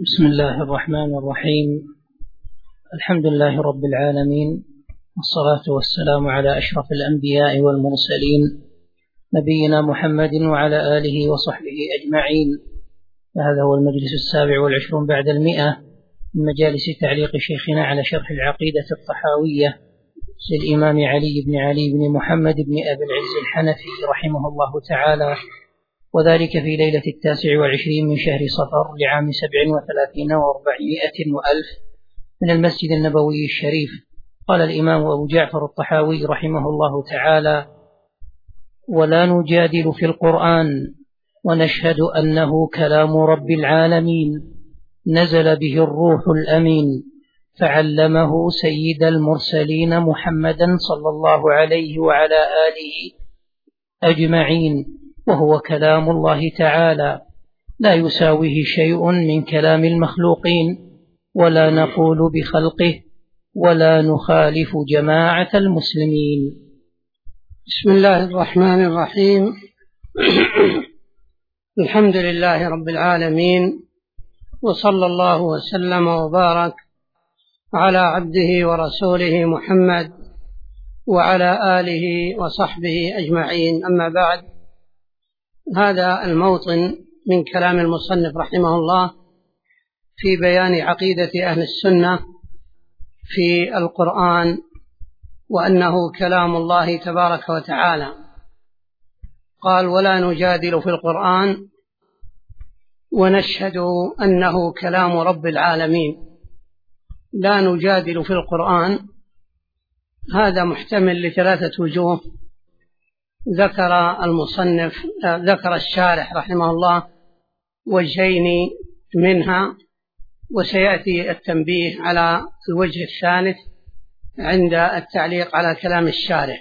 بسم الله الرحمن الرحيم. الحمد لله رب العالمين، والصلاة والسلام على أشرف الأنبياء والمرسلين نبينا محمد وعلى آله وصحبه أجمعين. فهذا هو المجلس 27 بعد 100 من مجالس تعليق شيخنا على شرح العقيدة الطحاوية للإمام علي بن محمد بن أبي العز الحنفي رحمه الله تعالى، وذلك في ليلة 29 من شهر صفر لعام 37 و400 وألف من المسجد النبوي الشريف. قال الإمام أبو جعفر الطحاوي رحمه الله تعالى: ولا نجادل في القرآن، ونشهد أنه كلام رب العالمين، نزل به الروح الأمين، فعلمه سيد المرسلين محمدا صلى الله عليه وعلى آله أجمعين، وهو كلام الله تعالى، لا يساويه شيء من كلام المخلوقين، ولا نقول بخلقه، ولا نخالف جماعة المسلمين. بسم الله الرحمن الرحيم. الحمد لله رب العالمين، وصلى الله وسلم وبارك على عبده ورسوله محمد وعلى آله وصحبه أجمعين. أما بعد، هذا الموطن من كلام المصنف رحمه الله في بيان عقيدة أهل السنة في القرآن، وأنه كلام الله تبارك وتعالى. قال: ولا نجادل في القرآن، ونشهد أنه كلام رب العالمين. لا نجادل في القرآن، هذا محتمل لثلاثة وجوه. ذكر الشارح رحمه الله وجهين منها، وسيأتي التنبيه على الوجه الثالث عند التعليق على كلام الشارح.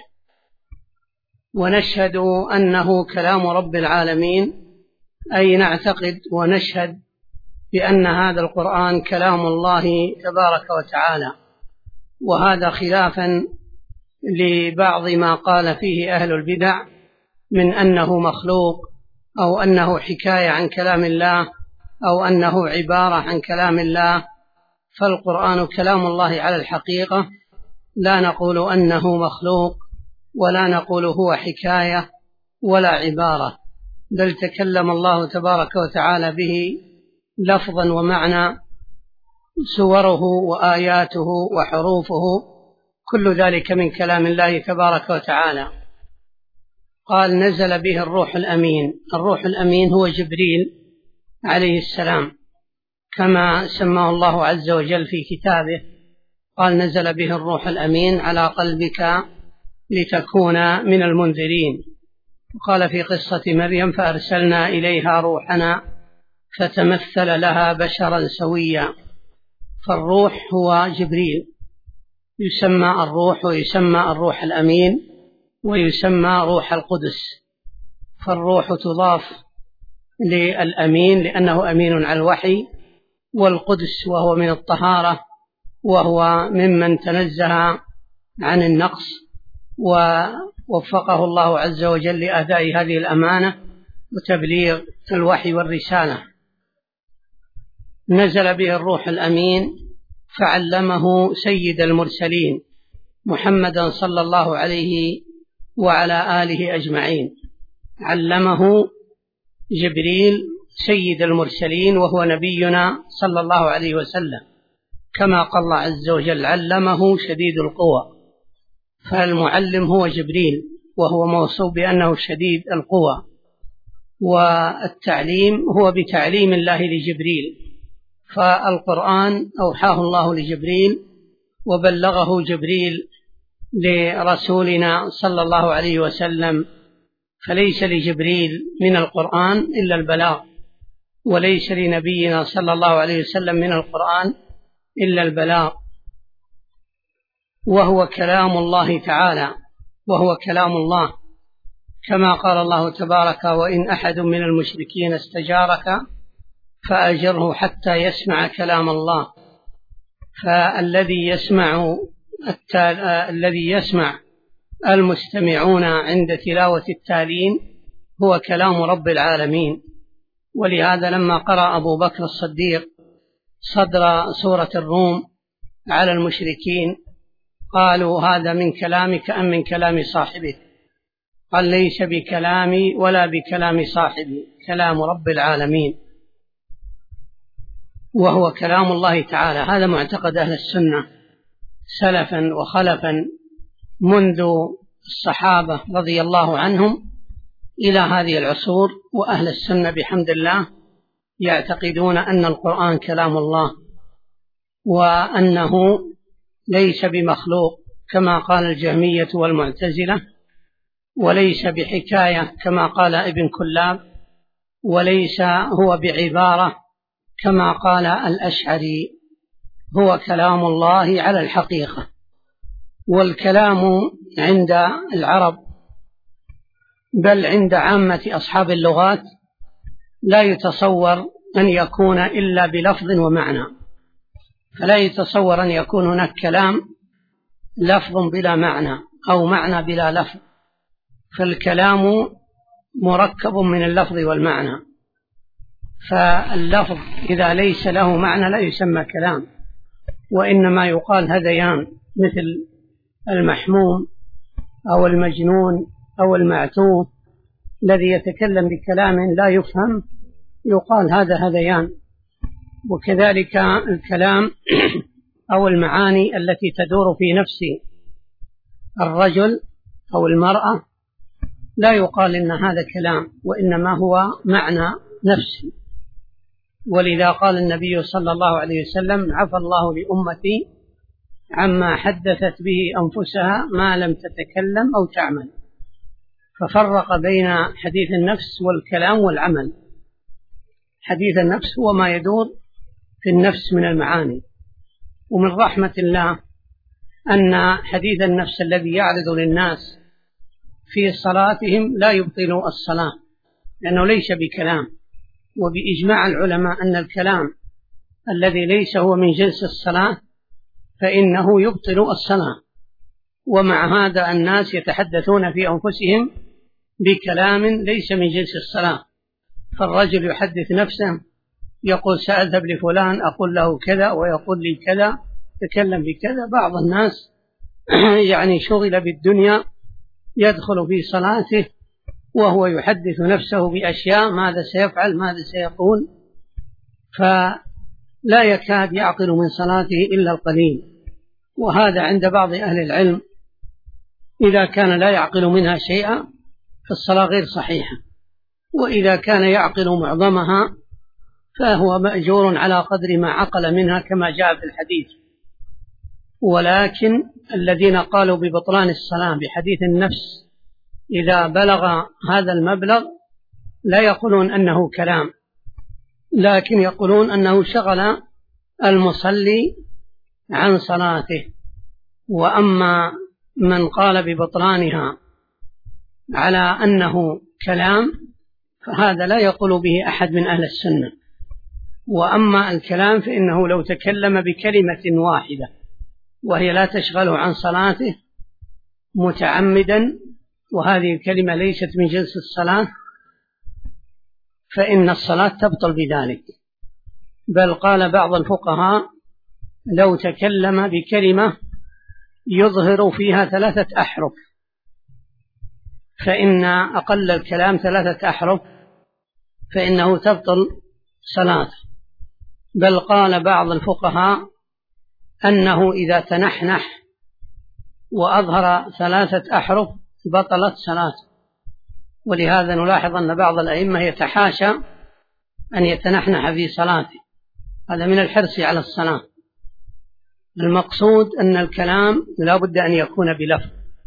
ونشهد أنه كلام رب العالمين، أي نعتقد ونشهد بأن هذا القرآن كلام الله تبارك وتعالى، وهذا خلافا لبعض ما قال فيه أهل البدع من أنه مخلوق، أو أنه حكاية عن كلام الله، أو أنه عبارة عن كلام الله. فالقرآن كلام الله على الحقيقة، لا نقول أنه مخلوق، ولا نقول هو حكاية ولا عبارة، بل تكلم الله تبارك وتعالى به لفظا ومعنى، سوره وآياته وحروفه كل ذلك من كلام الله تبارك وتعالى. قال: نزل به الروح الأمين. الروح الأمين هو جبريل عليه السلام، كما سماه الله عز وجل في كتابه. قال: نزل به الروح الأمين على قلبك لتكون من المنذرين. وقال في قصة مريم: فأرسلنا إليها روحنا فتمثل لها بشرا سويا. فالروح هو جبريل، يسمى الروح، ويسمى الروح الأمين، ويسمى روح القدس. فالروح تضاف للأمين لأنه أمين على الوحي، والقدس وهو من الطهارة، وهو ممن تنزه عن النقص، ووفقه الله عز وجل لأداء هذه الأمانة وتبليغ الوحي والرسالة. نزل به الروح الأمين، فعلمه سيد المرسلين محمدا صلى الله عليه وعلى آله أجمعين. علمه جبريل سيد المرسلين، وهو نبينا صلى الله عليه وسلم، كما قال الله عز وجل: علمه شديد القوى. فالمعلم هو جبريل، وهو موصوف بأنه شديد القوى. والتعليم هو بتعليم الله لجبريل. فالقرآن أوحاه الله لجبريل، وبلغه جبريل لرسولنا صلى الله عليه وسلم. فليس لجبريل من القرآن إلا البلاغ، وليس لنبينا صلى الله عليه وسلم من القرآن إلا البلاغ. وهو كلام الله تعالى، وهو كلام الله، كما قال الله تبارك: وإن أحد من المشركين استجارك فأجره حتى يسمع كلام الله. فالذي يسمع المستمعون عند تلاوة التالين هو كلام رب العالمين. ولهذا لما قرأ أبو بكر الصديق صدر سورة الروم على المشركين قالوا هذا من كلامك أم من كلام صاحبك؟ قال ليس بكلامي ولا بكلام صاحبي، كلام رب العالمين وهو كلام الله تعالى. هذا معتقد أهل السنة سلفا وخلفا منذ الصحابة رضي الله عنهم إلى هذه العصور، وأهل السنة بحمد الله يعتقدون أن القرآن كلام الله وأنه ليس بمخلوق كما قال الجهمية والمعتزلة، وليس بحكاية كما قال ابن كلاب، وليس هو بعبارة كما قال الأشعري، هو كلام الله على الحقيقة. والكلام عند العرب بل عند عامة أصحاب اللغات لا يتصور أن يكون إلا بلفظ ومعنى، فلا يتصور أن يكون هناك كلام لفظ بلا معنى أو معنى بلا لفظ، فالكلام مركب من اللفظ والمعنى، فاللفظ إذا ليس له معنى لا يسمى كلام، وإنما يقال هذيان، مثل المحموم أو المجنون أو المعتوه الذي يتكلم بكلام لا يفهم يقال هذا هذيان. وكذلك الكلام أو المعاني التي تدور في نفس الرجل أو المرأة لا يقال إن هذا كلام، وإنما هو معنى نفسي. ولذا قال النبي صلى الله عليه وسلم عفى الله لأمتي عما حدثت به أنفسها ما لم تتكلم أو تعمل، ففرق بين حديث النفس والكلام والعمل. حديث النفس هو ما يدور في النفس من المعاني، ومن رحمة الله أن حديث النفس الذي يعرض للناس في صلاتهم لا يبطل الصلاة، لأنه ليس بكلام، وبإجماع العلماء أن الكلام الذي ليس هو من جنس الصلاة فإنه يبطل الصلاة. ومع هذا الناس يتحدثون في أنفسهم بكلام ليس من جنس الصلاة، فالرجل يحدث نفسه يقول سأذهب لفلان أقول له كذا ويقول لي كذا، تكلم بكذا. بعض الناس يعني شغل بالدنيا يدخل في صلاته وهو يحدث نفسه بأشياء ماذا سيفعل ماذا سيقول، فلا يكاد يعقل من صلاته إلا القليل. وهذا عند بعض أهل العلم إذا كان لا يعقل منها شيئا فالصلاة غير صحيحة، وإذا كان يعقل معظمها فهو مأجور على قدر ما عقل منها كما جاء في الحديث. ولكن الذين قالوا ببطلان الصلاة بحديث النفس إذا بلغ هذا المبلغ لا يقولون أنه كلام، لكن يقولون أنه شغل المصلي عن صلاته. وأما من قال ببطلانها على أنه كلام فهذا لا يقول به أحد من أهل السنة. وأما الكلام فإنه لو تكلم بكلمة واحدة وهي لا تشغله عن صلاته متعمدا، وهذه الكلمة ليست من جنس الصلاة، فإن الصلاة تبطل بذلك. بل قال بعض الفقهاء لو تكلم بكلمة يظهر فيها 3 أحرف فإن أقل الكلام 3 أحرف فإنه تبطل صلاته. بل قال بعض الفقهاء أنه إذا تنحنح وأظهر 3 أحرف بطلت صلاته. ولهذا نلاحظ أن بعض الأئمة يتحاشى أن يتنحنح في صلاته، هذا من الحرص على الصلاة. المقصود أن الكلام لا بد أن يكون بلفظ.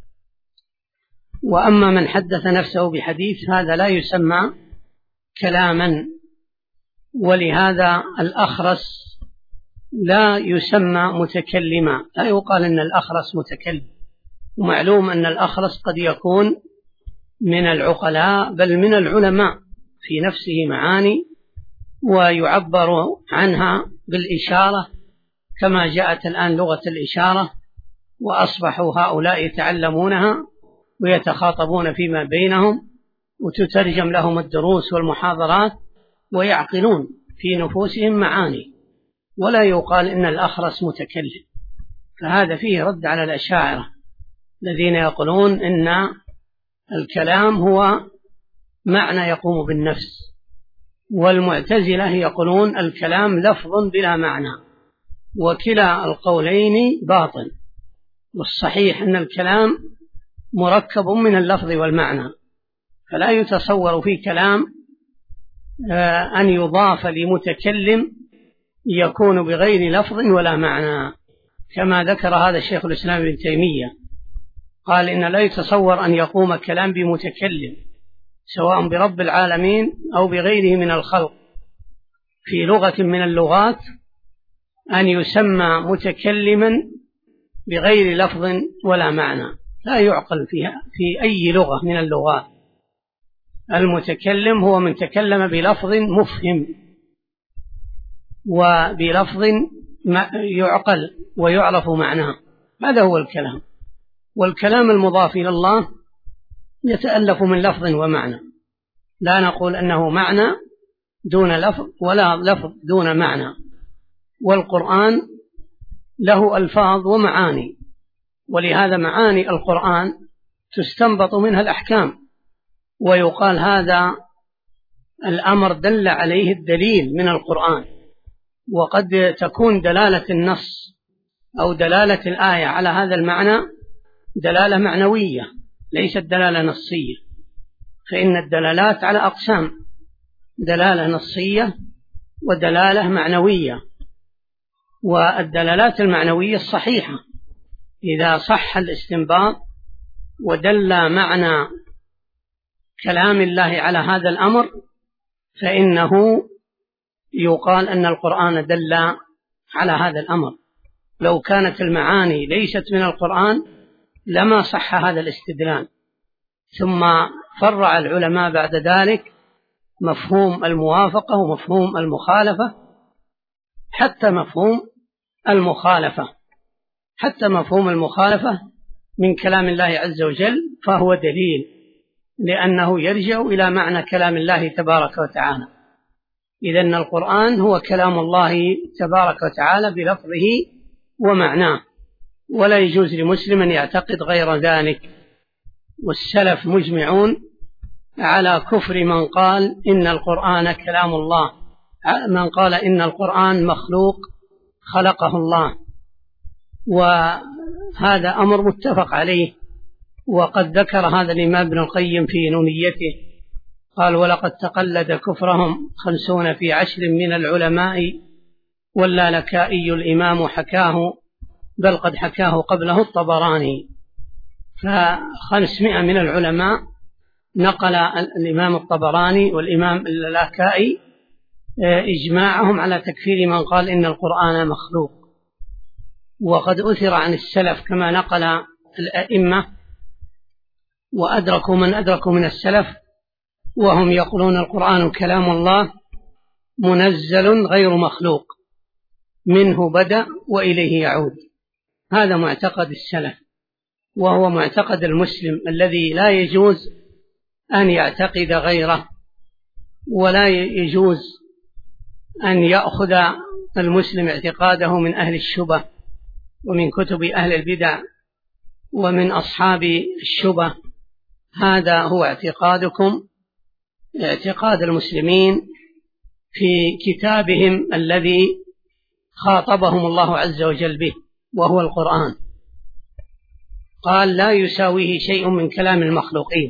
وأما من حدث نفسه بحديث هذا لا يسمى كلاما. ولهذا الأخرس لا يسمى متكلما، لا يقال أن الأخرس متكلم، ومعلوم أن الأخرس قد يكون من العقلاء بل من العلماء في نفسه معاني ويعبر عنها بالإشارة كما جاءت الآن لغة الإشارة، وأصبحوا هؤلاء يتعلمونها ويتخاطبون فيما بينهم وتترجم لهم الدروس والمحاضرات ويعقلون في نفوسهم معاني. ولا يقال إن الأخرس متكلم، فهذا فيه رد على الأشاعرة الذين يقولون إن الكلام هو معنى يقوم بالنفس، والمعتزلة يقولون الكلام لفظ بلا معنى، وكلا القولين باطل، والصحيح أن الكلام مركب من اللفظ والمعنى، فلا يتصور في كلام أن يضاف لمتكلم يكون بغير لفظ ولا معنى، كما ذكر هذا الشيخ الإسلام ابن تيمية، قال إن لا يتصور أن يقوم كلام بمتكلم سواء برب العالمين أو بغيره من الخلق في لغة من اللغات أن يسمى متكلما بغير لفظ ولا معنى، لا يعقل فيها في أي لغة من اللغات. المتكلم هو من تكلم بلفظ مفهم وبلفظ يعقل ويعرف معناه، هذا هو الكلام. والكلام المضاف إلى الله يتألف من لفظ ومعنى، لا نقول أنه معنى دون لفظ ولا لفظ دون معنى، والقرآن له ألفاظ ومعاني، ولهذا معاني القرآن تستنبط منها الأحكام، ويقال هذا الأمر دل عليه الدليل من القرآن، وقد تكون دلالة النص أو دلالة الآية على هذا المعنى دلالة معنوية ليست دلالة نصية، فإن الدلالات على أقسام: دلالة نصية ودلالة معنوية. والدلالات المعنوية الصحيحة إذا صح الاستنباط ودل معنى كلام الله على هذا الأمر فإنه يقال أن القرآن دل على هذا الأمر. لو كانت المعاني ليست من القرآن لما صح هذا الاستدلال. ثم فرع العلماء بعد ذلك مفهوم الموافقة ومفهوم المخالفة حتى مفهوم المخالفة من كلام الله عز وجل فهو دليل، لأنه يرجع إلى معنى كلام الله تبارك وتعالى. إذن القرآن هو كلام الله تبارك وتعالى بلفظه ومعناه، ولا يجوز لمسلم أن يعتقد غير ذلك. والسلف مجمعون على كفر من قال إن القرآن كلام الله، من قال إن القرآن مخلوق خلقه الله، وهذا أمر متفق عليه. وقد ذكر هذا الإمام ابن القيم في نونيته قال: ولقد تقلد كفرهم 50 في 10 من العلماء، واللالكائي الإمام حكاه، بل قد حكاه قبله الطبراني. ف500 من العلماء نقل الإمام الطبراني والإمام اللالكائي إجماعهم على تكفير من قال إن القرآن مخلوق. وقد أثر عن السلف كما نقل الأئمة وأدركوا من أدركوا من السلف وهم يقولون القرآن كلام الله منزل غير مخلوق، منه بدأ وإليه يعود. هذا معتقد السلف، وهو معتقد المسلم الذي لا يجوز أن يعتقد غيره، ولا يجوز أن يأخذ المسلم اعتقاده من أهل الشبه ومن كتب أهل البدع ومن أصحاب الشبه. هذا هو اعتقادكم، اعتقاد المسلمين في كتابهم الذي خاطبهم الله عز وجل به، وهو القرآن. قال: لا يساويه شيء من كلام المخلوقين،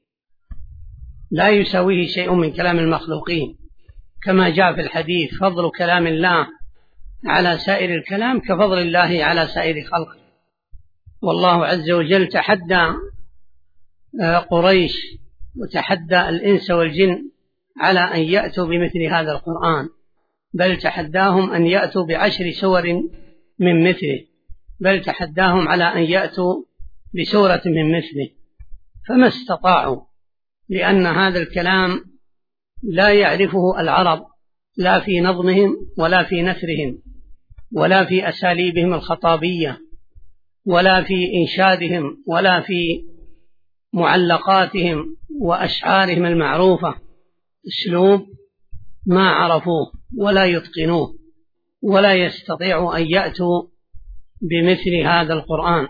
لا يساويه شيء من كلام المخلوقين، كما جاء في الحديث: فضل كلام الله على سائر الكلام كفضل الله على سائر خلقه. والله عز وجل تحدى قريش وتحدى الإنس والجن على أن يأتوا بمثل هذا القرآن، بل تحداهم أن يأتوا ب10 سور من مثله، بل تحداهم على أن يأتوا بسورة من مثله، فما استطاعوا، لأن هذا الكلام لا يعرفه العرب، لا في نظمهم ولا في نثرهم ولا في أساليبهم الخطابية ولا في إنشادهم ولا في معلقاتهم وأشعارهم المعروفة، أسلوب ما عرفوه ولا يتقنوه، ولا يستطيعوا أن يأتوا بمثل هذا القرآن.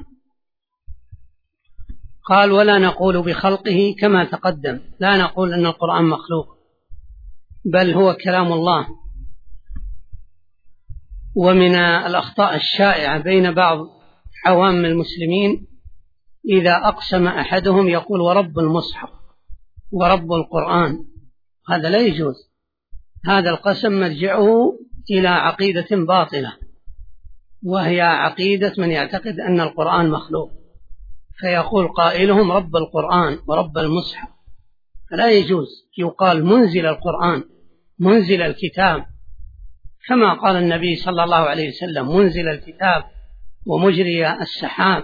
قال ولا نقول بخلقه كما تقدم، لا نقول أن القرآن مخلوق، بل هو كلام الله. ومن الأخطاء الشائعة بين بعض عوام المسلمين إذا أقسم أحدهم يقول ورب المصحف ورب القرآن، هذا لا يجوز. هذا القسم مرجعه إلى عقيدة باطلة، وهي عقيدة من يعتقد أن القرآن مخلوق، فيقول قائلهم رب القرآن ورب المصحف، فلا يجوز. يقال منزل القرآن، منزل الكتاب، كما قال النبي صلى الله عليه وسلم منزل الكتاب ومجري السحاب.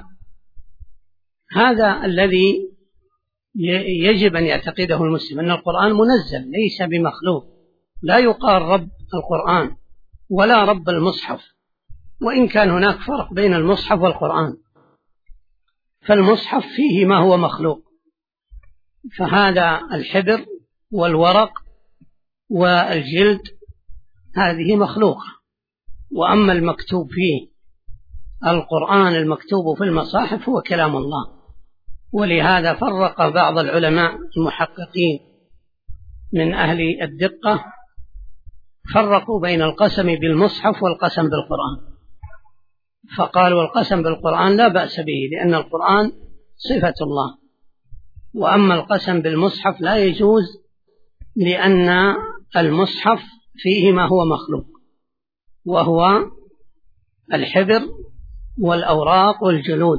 هذا الذي يجب أن يعتقده المسلم، أن القرآن منزل ليس بمخلوق. لا يقال رب القرآن ولا رب المصحف، وإن كان هناك فرق بين المصحف والقرآن، فالمصحف فيه ما هو مخلوق، فهذا الحبر والورق والجلد هذه مخلوقة، وأما المكتوب فيه القرآن المكتوب في المصاحف هو كلام الله. ولهذا فرق بعض العلماء المحققين من أهل الدقة، فرقوا بين القسم بالمصحف والقسم بالقرآن، فقالوا القسم بالقرآن لا بأس به لأن القرآن صفة الله، وأما القسم بالمصحف لا يجوز لأن المصحف فيه ما هو مخلوق، وهو الحبر والأوراق والجلود،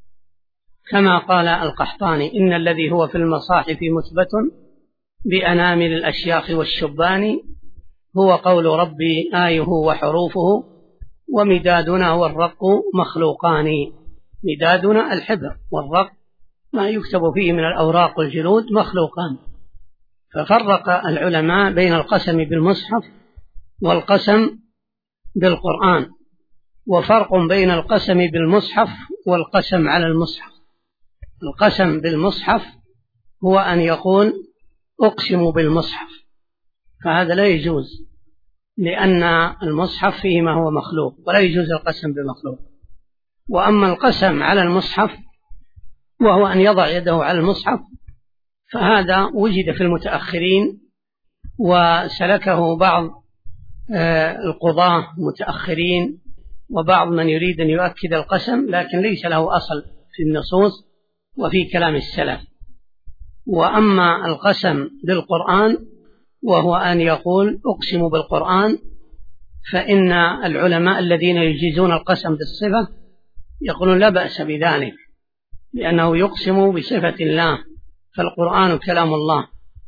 كما قال القحطاني إن الذي هو في المصاحف مثبت بأنامل الأشياخ والشبان، هو قول ربي آيه وحروفه ومدادنا والرق مخلوقان. مدادنا الحبر، والرق ما يكتب فيه من الأوراق والجلود مخلوقان. ففرق العلماء بين القسم بالمصحف والقسم بالقرآن، وفرق بين القسم بالمصحف والقسم على المصحف. القسم بالمصحف هو أن يقول أقسم بالمصحف، فهذا لا يجوز لأن المصحف فيه ما هو مخلوق، ولا يجوز القسم بمخلوق. وأما القسم على المصحف وهو أن يضع يده على المصحف، فهذا وجد في المتأخرين، وسلكه بعض القضاة متأخرين وبعض من يريد أن يؤكد القسم، لكن ليس له أصل في النصوص وفي كلام السلف. وأما القسم بالقرآن وهو أن يقول أقسم بالقرآن، فإن العلماء الذين يجيزون القسم بالصفة يقولون لا بأس بذلك، لأنه يقسم بصفة الله، فالقرآن كلام الله.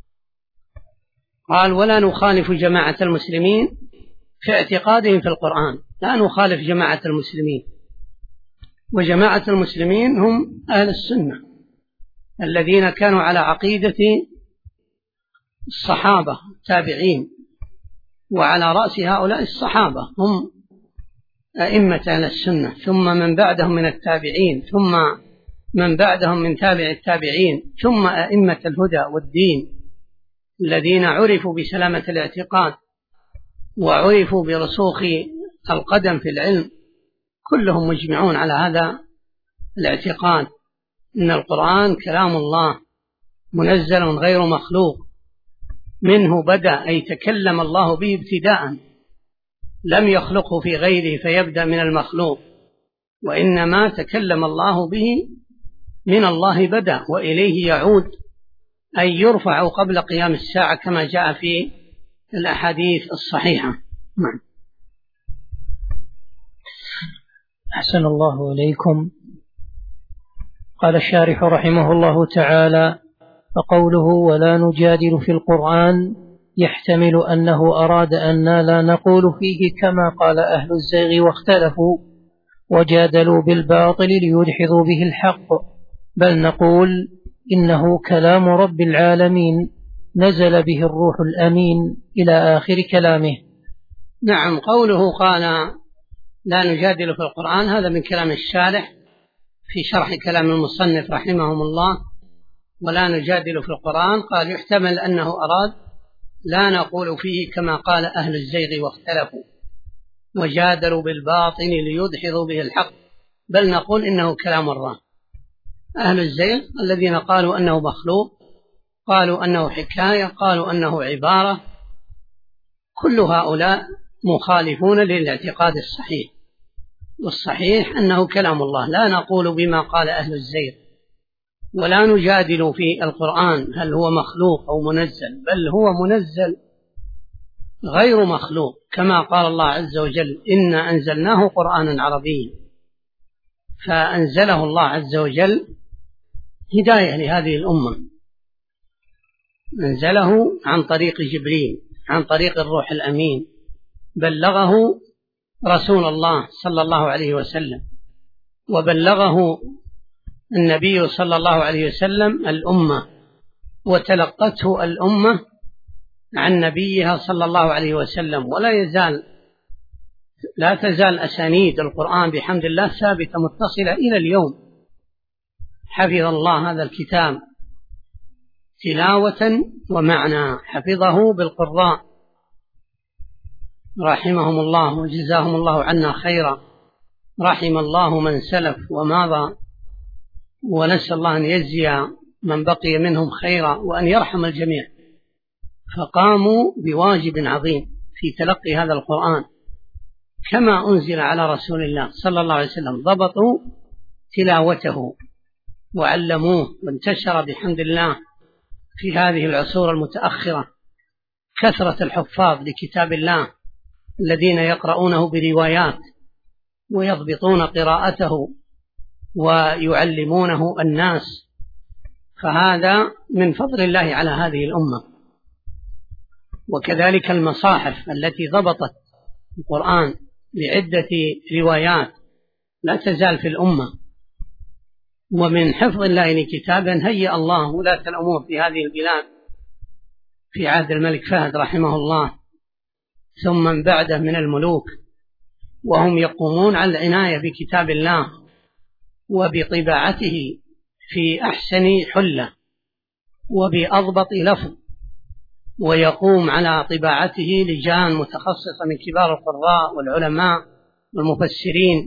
قال ولا نخالف جماعة المسلمين في اعتقادهم في القرآن، لا نخالف جماعة المسلمين، وجماعة المسلمين هم أهل السنة الذين كانوا على عقيدة الصحابة التابعين، وعلى رأس هؤلاء الصحابة هم أئمة أهل السنة، ثم من بعدهم من التابعين، ثم من بعدهم من تابع التابعين، ثم أئمة الهدى والدين الذين عرفوا بسلامة الاعتقاد وعرفوا برسوخ القدم في العلم، كلهم مجمعون على هذا الاعتقاد إن القرآن كلام الله منزل غير مخلوق، منه بدأ أي تكلم الله به ابتداء، لم يخلقه في غيره فيبدأ من المخلوق، وإنما تكلم الله به من الله بدأ وإليه يعود، أي يرفع قبل قيام الساعة كما جاء في الأحاديث الصحيحة. أحسن الله إليكم. قال الشارح رحمه الله تعالى: فقوله ولا نجادل في القرآن يحتمل أنه أراد أن لا نقول فيه كما قال أهل الزيغ واختلفوا وجادلوا بالباطل ليدحضوا به الحق، بل نقول إنه كلام رب العالمين نزل به الروح الأمين إلى آخر كلامه. نعم، قوله قال لا نجادل في القرآن هذا من كلام الشارح في شرح كلام المصنف رحمهم الله. ولا نجادل في القرآن قال يحتمل أنه أراد لا نقول فيه كما قال أهل الزيغ واختلفوا، وجادلوا بالباطل ليدحضوا به الحق، بل نقول إنه كلام الله. أهل الزيغ الذين قالوا أنه مخلوق، قالوا أنه حكاية، قالوا أنه عبارة، كل هؤلاء مخالفون للاعتقاد الصحيح، والصحيح أنه كلام الله. لا نقول بما قال أهل الزيغ، ولا نجادل في القرآن هل هو مخلوق أو منزل، بل هو منزل غير مخلوق، كما قال الله عز وجل: إنا أنزلناه قرآنا عربيا. فأنزله الله عز وجل هداية لهذه الأمة، أنزله عن طريق جبريل، عن طريق الروح الأمين، بلغه رسول الله صلى الله عليه وسلم، وبلغه النبي صلى الله عليه وسلم الأمة، وتلقته الأمة عن نبيها صلى الله عليه وسلم. لا تزال أسانيد القرآن بحمد الله ثابتة متصلة إلى اليوم. حفظ الله هذا الكتاب تلاوة ومعنى، حفظه بالقراء رحمهم الله وجزاهم الله عنا خيرا، رحم الله من سلف وماضى، ونسأل الله أن يجزي من بقي منهم خيرا وأن يرحم الجميع. فقاموا بواجب عظيم في تلقي هذا القرآن كما أنزل على رسول الله صلى الله عليه وسلم، ضبطوا تلاوته وعلموه، وانتشر بحمد الله في هذه العصور المتأخرة كثرة الحفاظ لكتاب الله الذين يقرؤونه بروايات ويضبطون قراءته ويعلمونه الناس، فهذا من فضل الله على هذه الأمة. وكذلك المصاحف التي ضبطت القرآن بعدة روايات لا تزال في الأمة. ومن حفظ الله لكتابا هيأ الله ولاة الأمور في هذه البلاد في عهد الملك فهد رحمه الله، ثم من بعده من الملوك، وهم يقومون على العناية بكتاب الله وبطباعته في أحسن حلة وبأضبط لفظ، ويقوم على طباعته لجان متخصصة من كبار القراء والعلماء والمفسرين.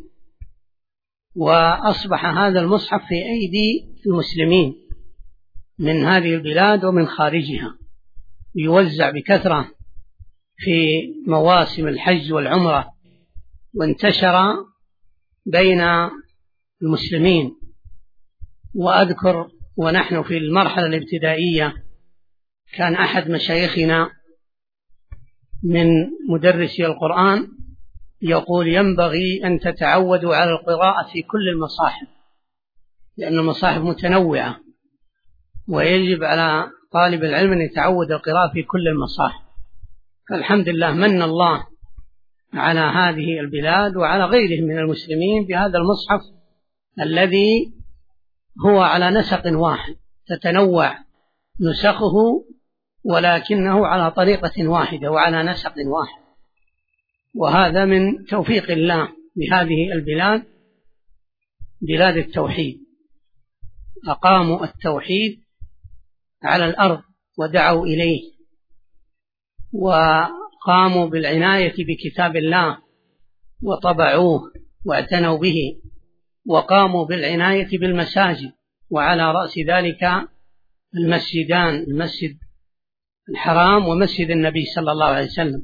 وأصبح هذا المصحف في أيدي المسلمين من هذه البلاد ومن خارجها، يوزع بكثرة في مواسم الحج والعمرة، وانتشر بين المسلمين. وأذكر ونحن في المرحلة الابتدائية كان أحد مشايخنا من مدرسي القرآن يقول: ينبغي أن تتعودوا على القراءة في كل المصاحف، لأن المصاحف متنوعة، ويجب على طالب العلم أن يتعود القراءة في كل المصاحف. فالحمد لله من الله على هذه البلاد وعلى غيرهم من المسلمين بهذا المصحف الذي هو على نسق واحد، تتنوع نسخه ولكنه على طريقة واحدة وعلى نسق واحد. وهذا من توفيق الله بهذه البلاد، بلاد التوحيد، أقاموا التوحيد على الأرض ودعوا إليه، وقاموا بالعناية بكتاب الله وطبعوه واعتنوا به، وقاموا بالعناية بالمساجد، وعلى رأس ذلك المسجدان، المسجد الحرام ومسجد النبي صلى الله عليه وسلم.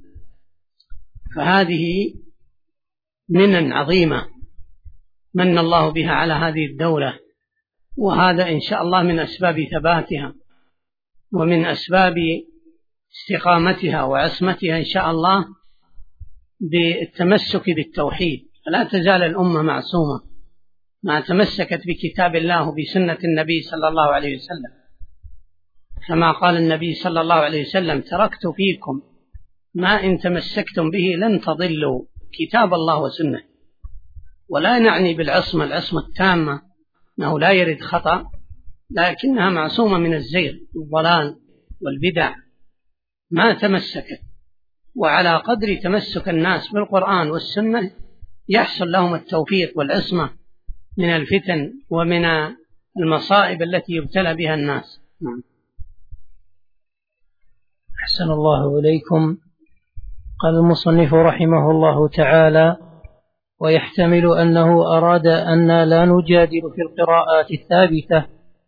فهذه منن عظيمة من الله بها على هذه الدولة، وهذا إن شاء الله من أسباب ثباتها ومن أسباب استقامتها وعصمتها إن شاء الله بالتمسك بالتوحيد. فلا تزال الأمة معصومة ما تمسكت بكتاب الله وبسنة النبي صلى الله عليه وسلم، كما قال النبي صلى الله عليه وسلم: تركت فيكم ما إن تمسكتم به لن تضلوا، كتاب الله وسنة. ولا نعني بالعصمة العصمة التامة أنه لا يرد خطأ، لكنها معصومة من الزيغ والضلال والبدع ما تمسكت. وعلى قدر تمسك الناس بالقرآن والسنة يحصل لهم التوفيق والعصمة من الفتن ومن المصائب التي يبتلى بها الناس. أحسن الله إليكم. قال المصنف رحمه الله تعالى: ويحتمل أنه أراد أن لا نجادل في القراءات الثابتة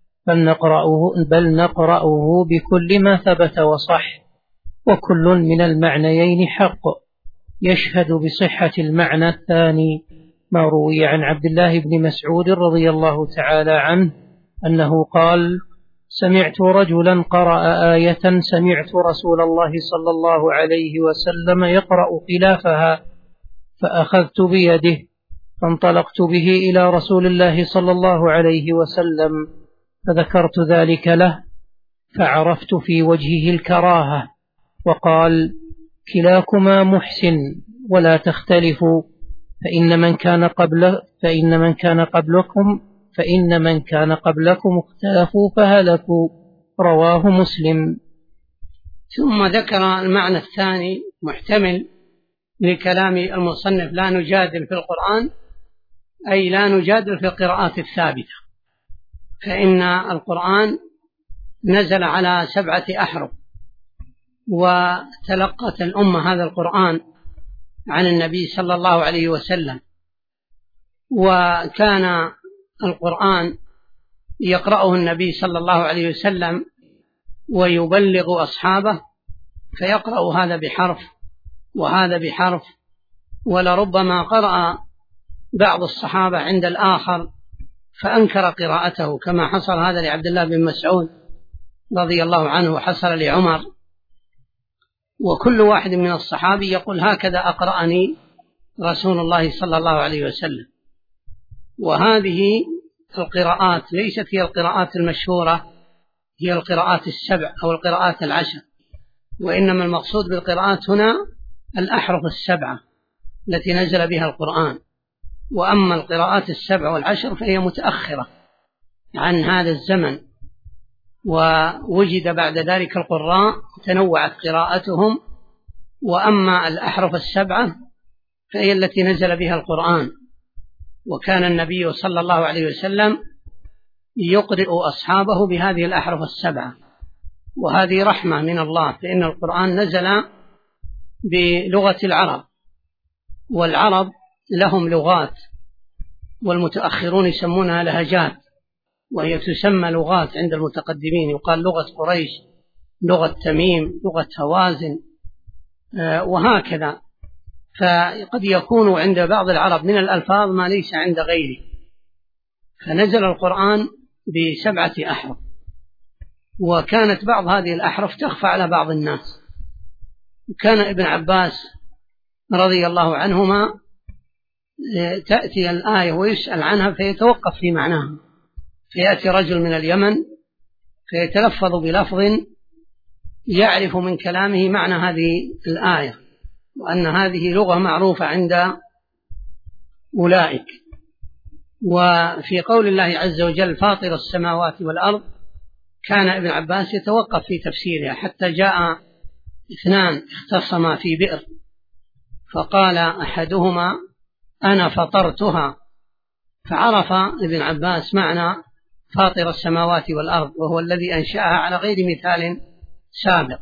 بل نقرأه بكل ما ثبت وصح، وكل من المعنيين حق، يشهد بصحة المعنى الثاني ما روي عن عبد الله بن مسعود رضي الله تعالى عنه أنه قال: سمعت رجلا قرأ آية سمعت رسول الله صلى الله عليه وسلم يقرأ خلافها، فأخذت بيده فانطلقت به إلى رسول الله صلى الله عليه وسلم فذكرت ذلك له، فعرفت في وجهه الكراهة، وقال: كلاكما محسن ولا تختلفوا، فإن من كان قبلكم اختلفوا فهلكوا. رواه مسلم. ثم ذكر المعنى الثاني محتمل لكلام المصنف: لا نجادل في القرآن، أي لا نجادل في القراءات الثابتة، فإن القرآن نزل على 7 أحرف، وتلقت الأمة هذا القرآن عن النبي صلى الله عليه وسلم، وكان القرآن يقرأه النبي صلى الله عليه وسلم ويبلغ أصحابه، فيقرأ هذا بحرف وهذا بحرف، ولربما قرأ بعض الصحابة عند الآخر فأنكر قراءته، كما حصل هذا لعبد الله بن مسعود رضي الله عنه وحصل لعمر. وكل واحد من الصحابي يقول: هكذا أقرأني رسول الله صلى الله عليه وسلم. وهذه القراءات ليست هي القراءات المشهورة، هي القراءات 7 أو القراءات 10، وإنما المقصود بالقراءات هنا الأحرف 7 التي نزل بها القرآن. وأما القراءات 7 و10 فهي متأخرة عن هذا الزمن، ووجد بعد ذلك القراء تنوعت قراءتهم. وأما الأحرف 7 فهي التي نزل بها القرآن، وكان النبي صلى الله عليه وسلم يقرئ أصحابه بهذه الأحرف 7، وهذه رحمة من الله، فإن القرآن نزل بلغة العرب، والعرب لهم لغات، والمتأخرون يسمونها لهجات، وهي تسمى لغات عند المتقدمين، يقال لغة قريش، لغة تميم، لغة هوازن، وهكذا. فقد يكون عند بعض العرب من الألفاظ ما ليس عند غيره، فنزل القرآن ب7 أحرف، وكانت بعض هذه الأحرف تخفى على بعض الناس. وكان ابن عباس رضي الله عنهما تأتي الآية ويسأل عنها فيتوقف في معناها، فيأتي رجل من اليمن فيتلفظ بلفظ يعرف من كلامه معنى هذه الآية، وأن هذه لغة معروفة عند أولئك. وفي قول الله عز وجل: فاطر السماوات والأرض، كان ابن عباس يتوقف في تفسيرها، حتى جاء 2 اختصما في بئر، فقال أحدهما: أنا فطرتها، فعرف ابن عباس معنى فاطر السماوات والأرض، وهو الذي أنشأها على غير مثال سابق.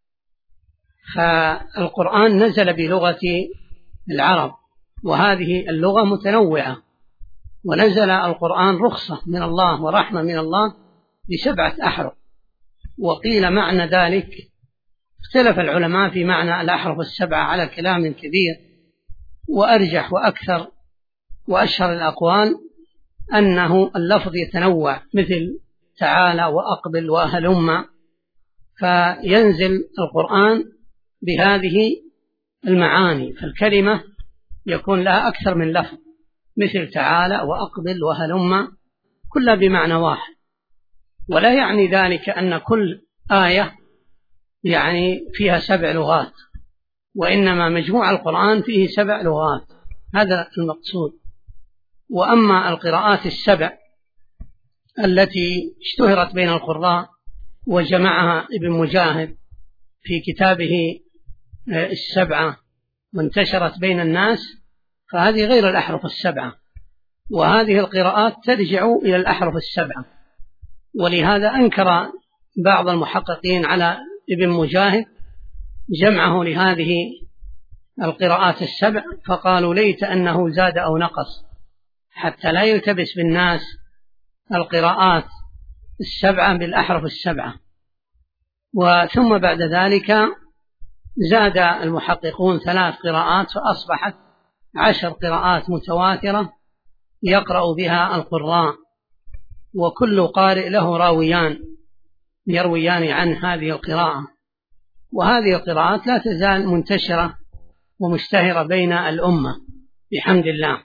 فالقرآن نزل بلغة العرب، وهذه اللغة متنوعة، ونزل القرآن رخصة من الله ورحمة من الله ب7 أحرف. وقيل معنى ذلك، اختلف العلماء في معنى الأحرف 7 على كلام كبير، وأرجح وأكثر وأشهر الأقوال أنه اللفظ يتنوع، مثل تعالى وأقبل وهلم، فينزل القرآن بهذه المعاني، فالكلمة يكون لها أكثر من لفظ، مثل تعالى وأقبل وهلم، كلها بمعنى واحد. ولا يعني ذلك أن كل آية يعني فيها 7 لغات، وإنما مجموع القرآن فيه 7 لغات، هذا المقصود. وأما القراءات 7 التي اشتهرت بين القراء وجمعها ابن مجاهد في كتابه 7 وانتشرت بين الناس، فهذه غير الأحرف 7، وهذه القراءات ترجع إلى الأحرف 7. ولهذا أنكر بعض المحققين على ابن مجاهد جمعه لهذه القراءات السبع، فقالوا ليت أنه زاد أو نقص حتى لا يلتبس بالناس القراءات السبعة بالأحرف السبعة. وثم بعد ذلك زاد المحققون 3 قراءات فأصبحت 10 قراءات متواترة يقرأ بها القراء، وكل قارئ له راويان يرويان عن هذه القراءة. وهذه القراءات لا تزال منتشرة ومشتهرة بين الأمة بحمد الله.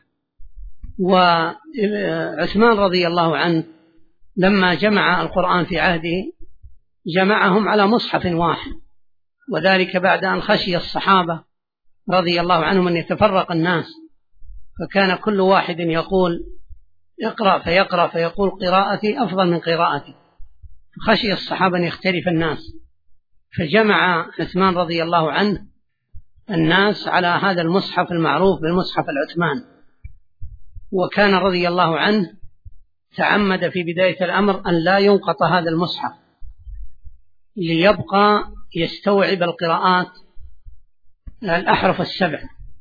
وعثمان رضي الله عنه لما جمع القرآن في عهده جمعهم على مصحف واحد، وذلك بعد أن خشي الصحابة رضي الله عنهم أن يتفرق الناس، فكان كل واحد يقول اقرأ فيقرأ فيقول قراءتي أفضل من قراءتي، فخشي الصحابة أن يختلف الناس، فجمع عثمان رضي الله عنه الناس على هذا المصحف المعروف بالمصحف العثماني. وكان رضي الله عنه تعمد في بداية الأمر أن لا ينقط هذا المصحف ليبقى يستوعب القراءات الأحرف السبع،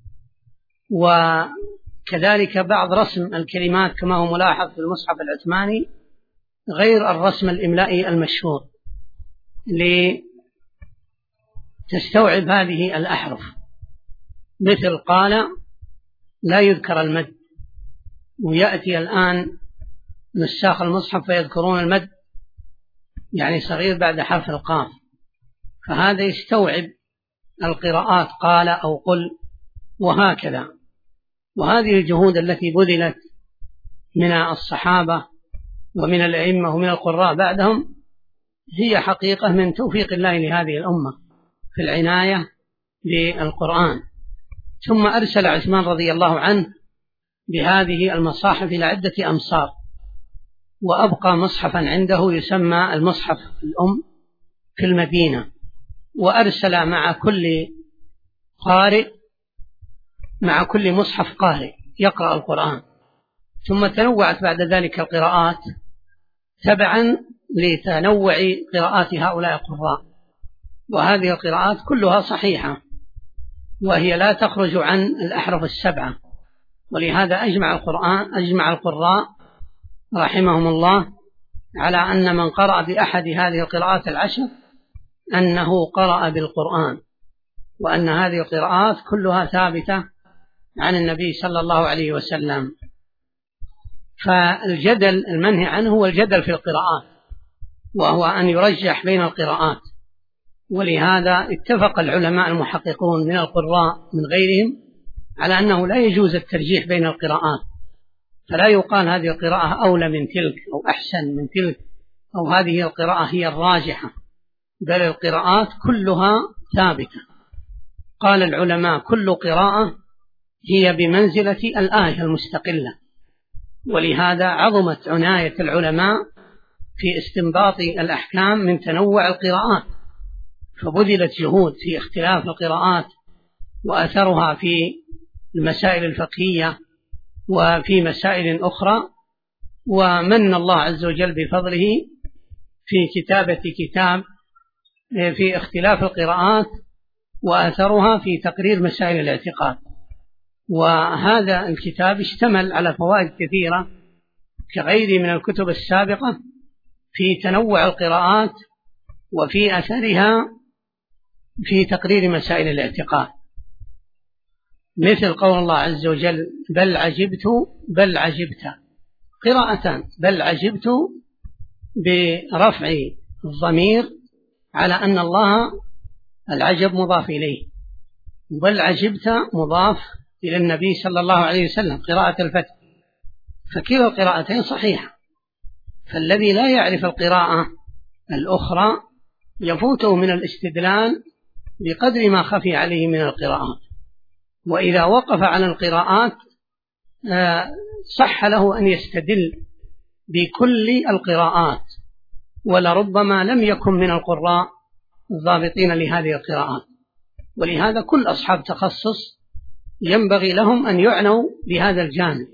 وكذلك بعض رسم الكلمات كما هو ملاحظ في المصحف العثماني غير الرسم الإملائي المشهور لتستوعب هذه الأحرف، مثل قال لا يذكر المد، ويأتي الآن نساخ المصحف فيذكرون المد يعني صغير بعد حرف القاف، فهذا يستوعب القراءات قال أو قل وهكذا. وهذه الجهود التي بذلت من الصحابة ومن الأئمة ومن القراء بعدهم هي حقيقة من توفيق الله لهذه الأمة في العناية بالقرآن. ثم أرسل عثمان رضي الله عنه بهذه المصاحف إلى عدة أمصار، وأبقى مصحفا عنده يسمى المصحف الأم في المدينة، وأرسل مع كل مصحف قارئ يقرأ القرآن. ثم تنوعت بعد ذلك القراءات تبعا لتنوع قراءات هؤلاء القراء، وهذه القراءات كلها صحيحة وهي لا تخرج عن الأحرف السبعة. ولهذا أجمع القراء رحمهم الله على أن من قرأ بأحد هذه القراءات العشر أنه قرأ بالقرآن، وأن هذه القراءات كلها ثابتة عن النبي صلى الله عليه وسلم. فالجدل المنهي عنه هو الجدل في القراءات، وهو أن يرجح بين القراءات، ولهذا اتفق العلماء المحققون من القراء من غيرهم على أنه لا يجوز الترجيح بين القراءات، فلا يقال هذه القراءة أولى من تلك أو أحسن من تلك أو هذه القراءة هي الراجحة، بل القراءات كلها ثابتة. قال العلماء كل قراءة هي بمنزلة الآية المستقلة، ولهذا عظمت عناية العلماء في استنباط الأحكام من تنوع القراءات، فبذلت جهود في اختلاف القراءات وأثرها في المسائل الفقهية وفي مسائل أخرى. ومن الله عز وجل بفضله في كتابة كتاب في اختلاف القراءات وأثرها في تقرير مسائل الاعتقاد، وهذا الكتاب اشتمل على فوائد كثيرة كغيره من الكتب السابقة في تنوع القراءات وفي أثرها في تقرير مسائل الاعتقاد، مثل قول الله عز وجل بل عجبت قراءتان، بل عجبت برفع الضمير على أن الله العجب مضاف إليه، بل عجبت مضاف إلى النبي صلى الله عليه وسلم قراءة الفتح، فكلا القراءتين صحيحة. فالذي لا يعرف القراءة الأخرى يفوته من الاستدلال بقدر ما خفي عليه من القراءات، وإذا وقف على القراءات صح له أن يستدل بكل القراءات، ولربما لم يكن من القراء الضابطين لهذه القراءات. ولهذا كل أصحاب تخصص ينبغي لهم أن يعنوا بهذا الجانب،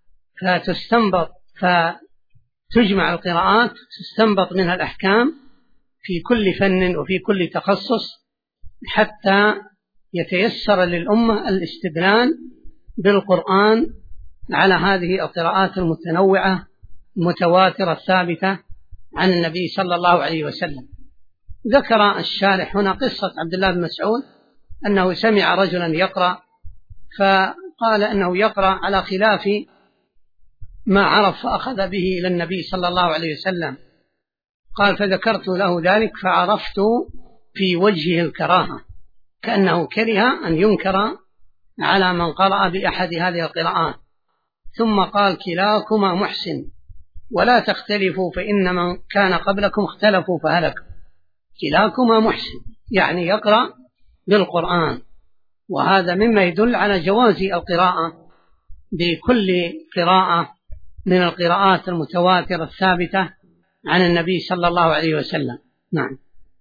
فتجمع القراءات تستنبط منها الأحكام في كل فن وفي كل تخصص، حتى يتيسر للأمة الاستدلال بالقرآن على هذه القراءات المتنوعة المتواترة الثابتة عن النبي صلى الله عليه وسلم. ذكر الشارح هنا قصة عبد الله بن مسعود أنه سمع رجلا يقرأ، فقال أنه يقرأ على خلاف ما عرف فأخذ به إلى النبي صلى الله عليه وسلم. قال فذكرت له ذلك فعرفت في وجهه الكراهة، كأنه كره أن ينكر على من قرأ بأحد هذه القراءات. ثم قال كلاكما محسن ولا تختلفوا فإن من كان قبلكم اختلفوا فهلكوا. كلاكما محسن يعني يقرأ بالقرآن، وهذا مما يدل على جواز القراءة بكل قراءة من القراءات المتواترة الثابتة عن النبي صلى الله عليه وسلم. نعم.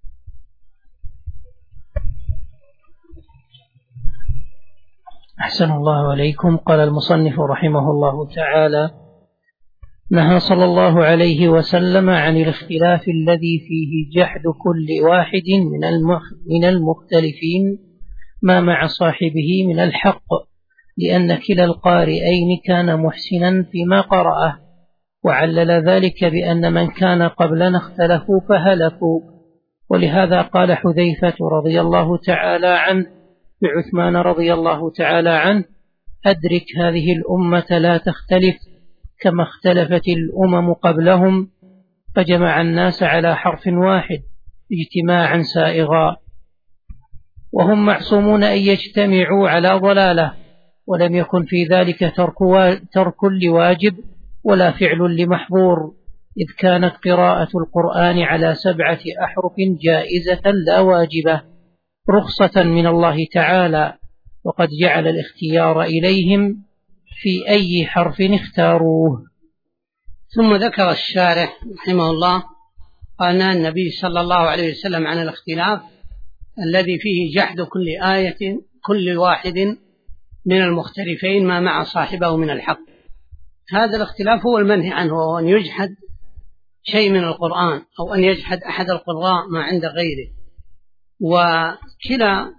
أحسن الله عليكم. قال المصنف رحمه الله تعالى: نهى صلى الله عليه وسلم عن الاختلاف الذي فيه جحد كل واحد من المختلفين ما مع صاحبه من الحق، لأن كلا القارئين كان محسنا فيما قرأه، وعلل ذلك بأن من كان قبلنا اختلفوا فهلكوا. ولهذا قال حذيفة رضي الله تعالى عنه لعثمان رضي الله تعالى عنه: أدرك هذه الأمة لا تختلف كما اختلفت الأمم قبلهم، فجمع الناس على حرف واحد اجتماعا سائغا، وهم معصومون أن يجتمعوا على ضلالة، ولم يكن في ذلك ترك لواجب ولا فعل لمحظور، إذ كانت قراءة القرآن على 7 أحرف جائزة لا واجبة رخصة من الله تعالى، وقد جعل الاختيار إليهم في أي حرف اختاروه. ثم ذكر الشارح رحمه الله قال النبي صلى الله عليه وسلم عن الاختلاف الذي فيه جحد كل واحد من المختلفين ما مع صاحبه من الحق. هذا الاختلاف هو المنهي عنه، وهو أن يجحد شيء من القرآن أو أن يجحد أحد القراء ما عند غيره. وكلا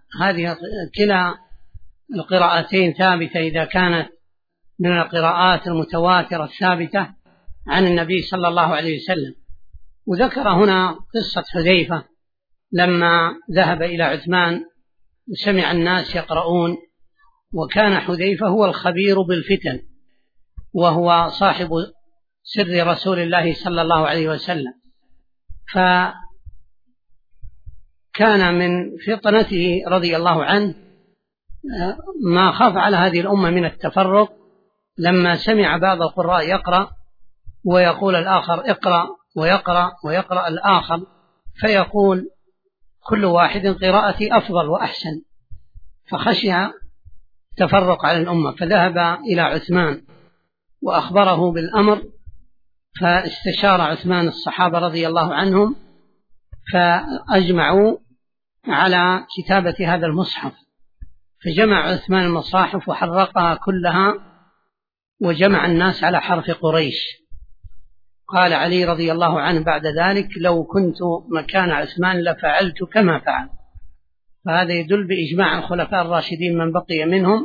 القراءتين ثابتة إذا كانت من القراءات المتواترة الثابتة عن النبي صلى الله عليه وسلم. وذكر هنا قصة حذيفة لما ذهب إلى عثمان وسمع الناس يقرؤون، وكان حذيفة هو الخبير بالفتن وهو صاحب سر رسول الله صلى الله عليه وسلم، فكان من فطنته رضي الله عنه ما خاف على هذه الأمة من التفرق، لما سمع بعض القراء يقرأ ويقول الآخر اقرأ ويقرأ الآخر، فيقول كل واحد قراءتي أفضل وأحسن، فخشي تفرق على الأمة، فذهب إلى عثمان وأخبره بالأمر، فاستشار عثمان الصحابة رضي الله عنهم فأجمعوا على كتابة هذا المصحف، فجمع عثمان المصاحف وحرقها كلها وجمع الناس على حرف قريش. قال علي رضي الله عنه بعد ذلك: لو كنت مكان عثمان لفعلت كما فعل. فهذا يدل بإجماع الخلفاء الراشدين من بقي منهم،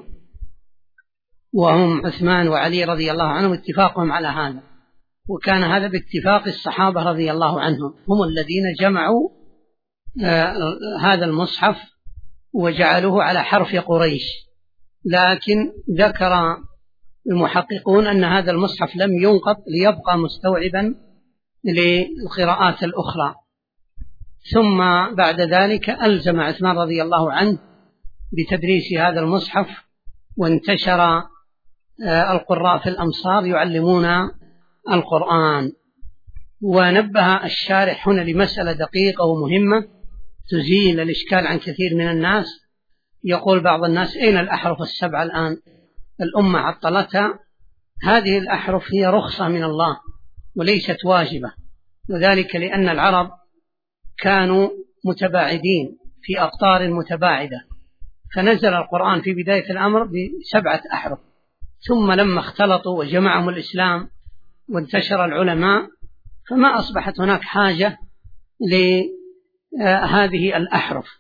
وهم عثمان وعلي رضي الله عنهم، اتفاقهم على هذا، وكان هذا باتفاق الصحابة رضي الله عنهم، هم الذين جمعوا هذا المصحف وجعلوه على حرف قريش. لكن ذكر المحققون أن هذا المصحف لم ينقض ليبقى مستوعبا للقراءات الأخرى. ثم بعد ذلك ألزم عثمان رضي الله عنه بتدريس هذا المصحف، وانتشر القراء في الأمصار يعلمون القرآن. ونبه الشارح هنا لمسألة دقيقة ومهمة تزيل الإشكال عن كثير من الناس. يقول بعض الناس: أين الأحرف السبعة الآن؟ الأمة عطلتها. هذه الأحرف هي رخصة من الله وليست واجبة، وذلك لأن العرب كانوا متباعدين في أقطار متباعدة، فنزل القرآن في بداية الأمر ب7 أحرف، ثم لما اختلطوا وجمعهم الإسلام وانتشر العلماء فما أصبحت هناك حاجة لهذه الأحرف،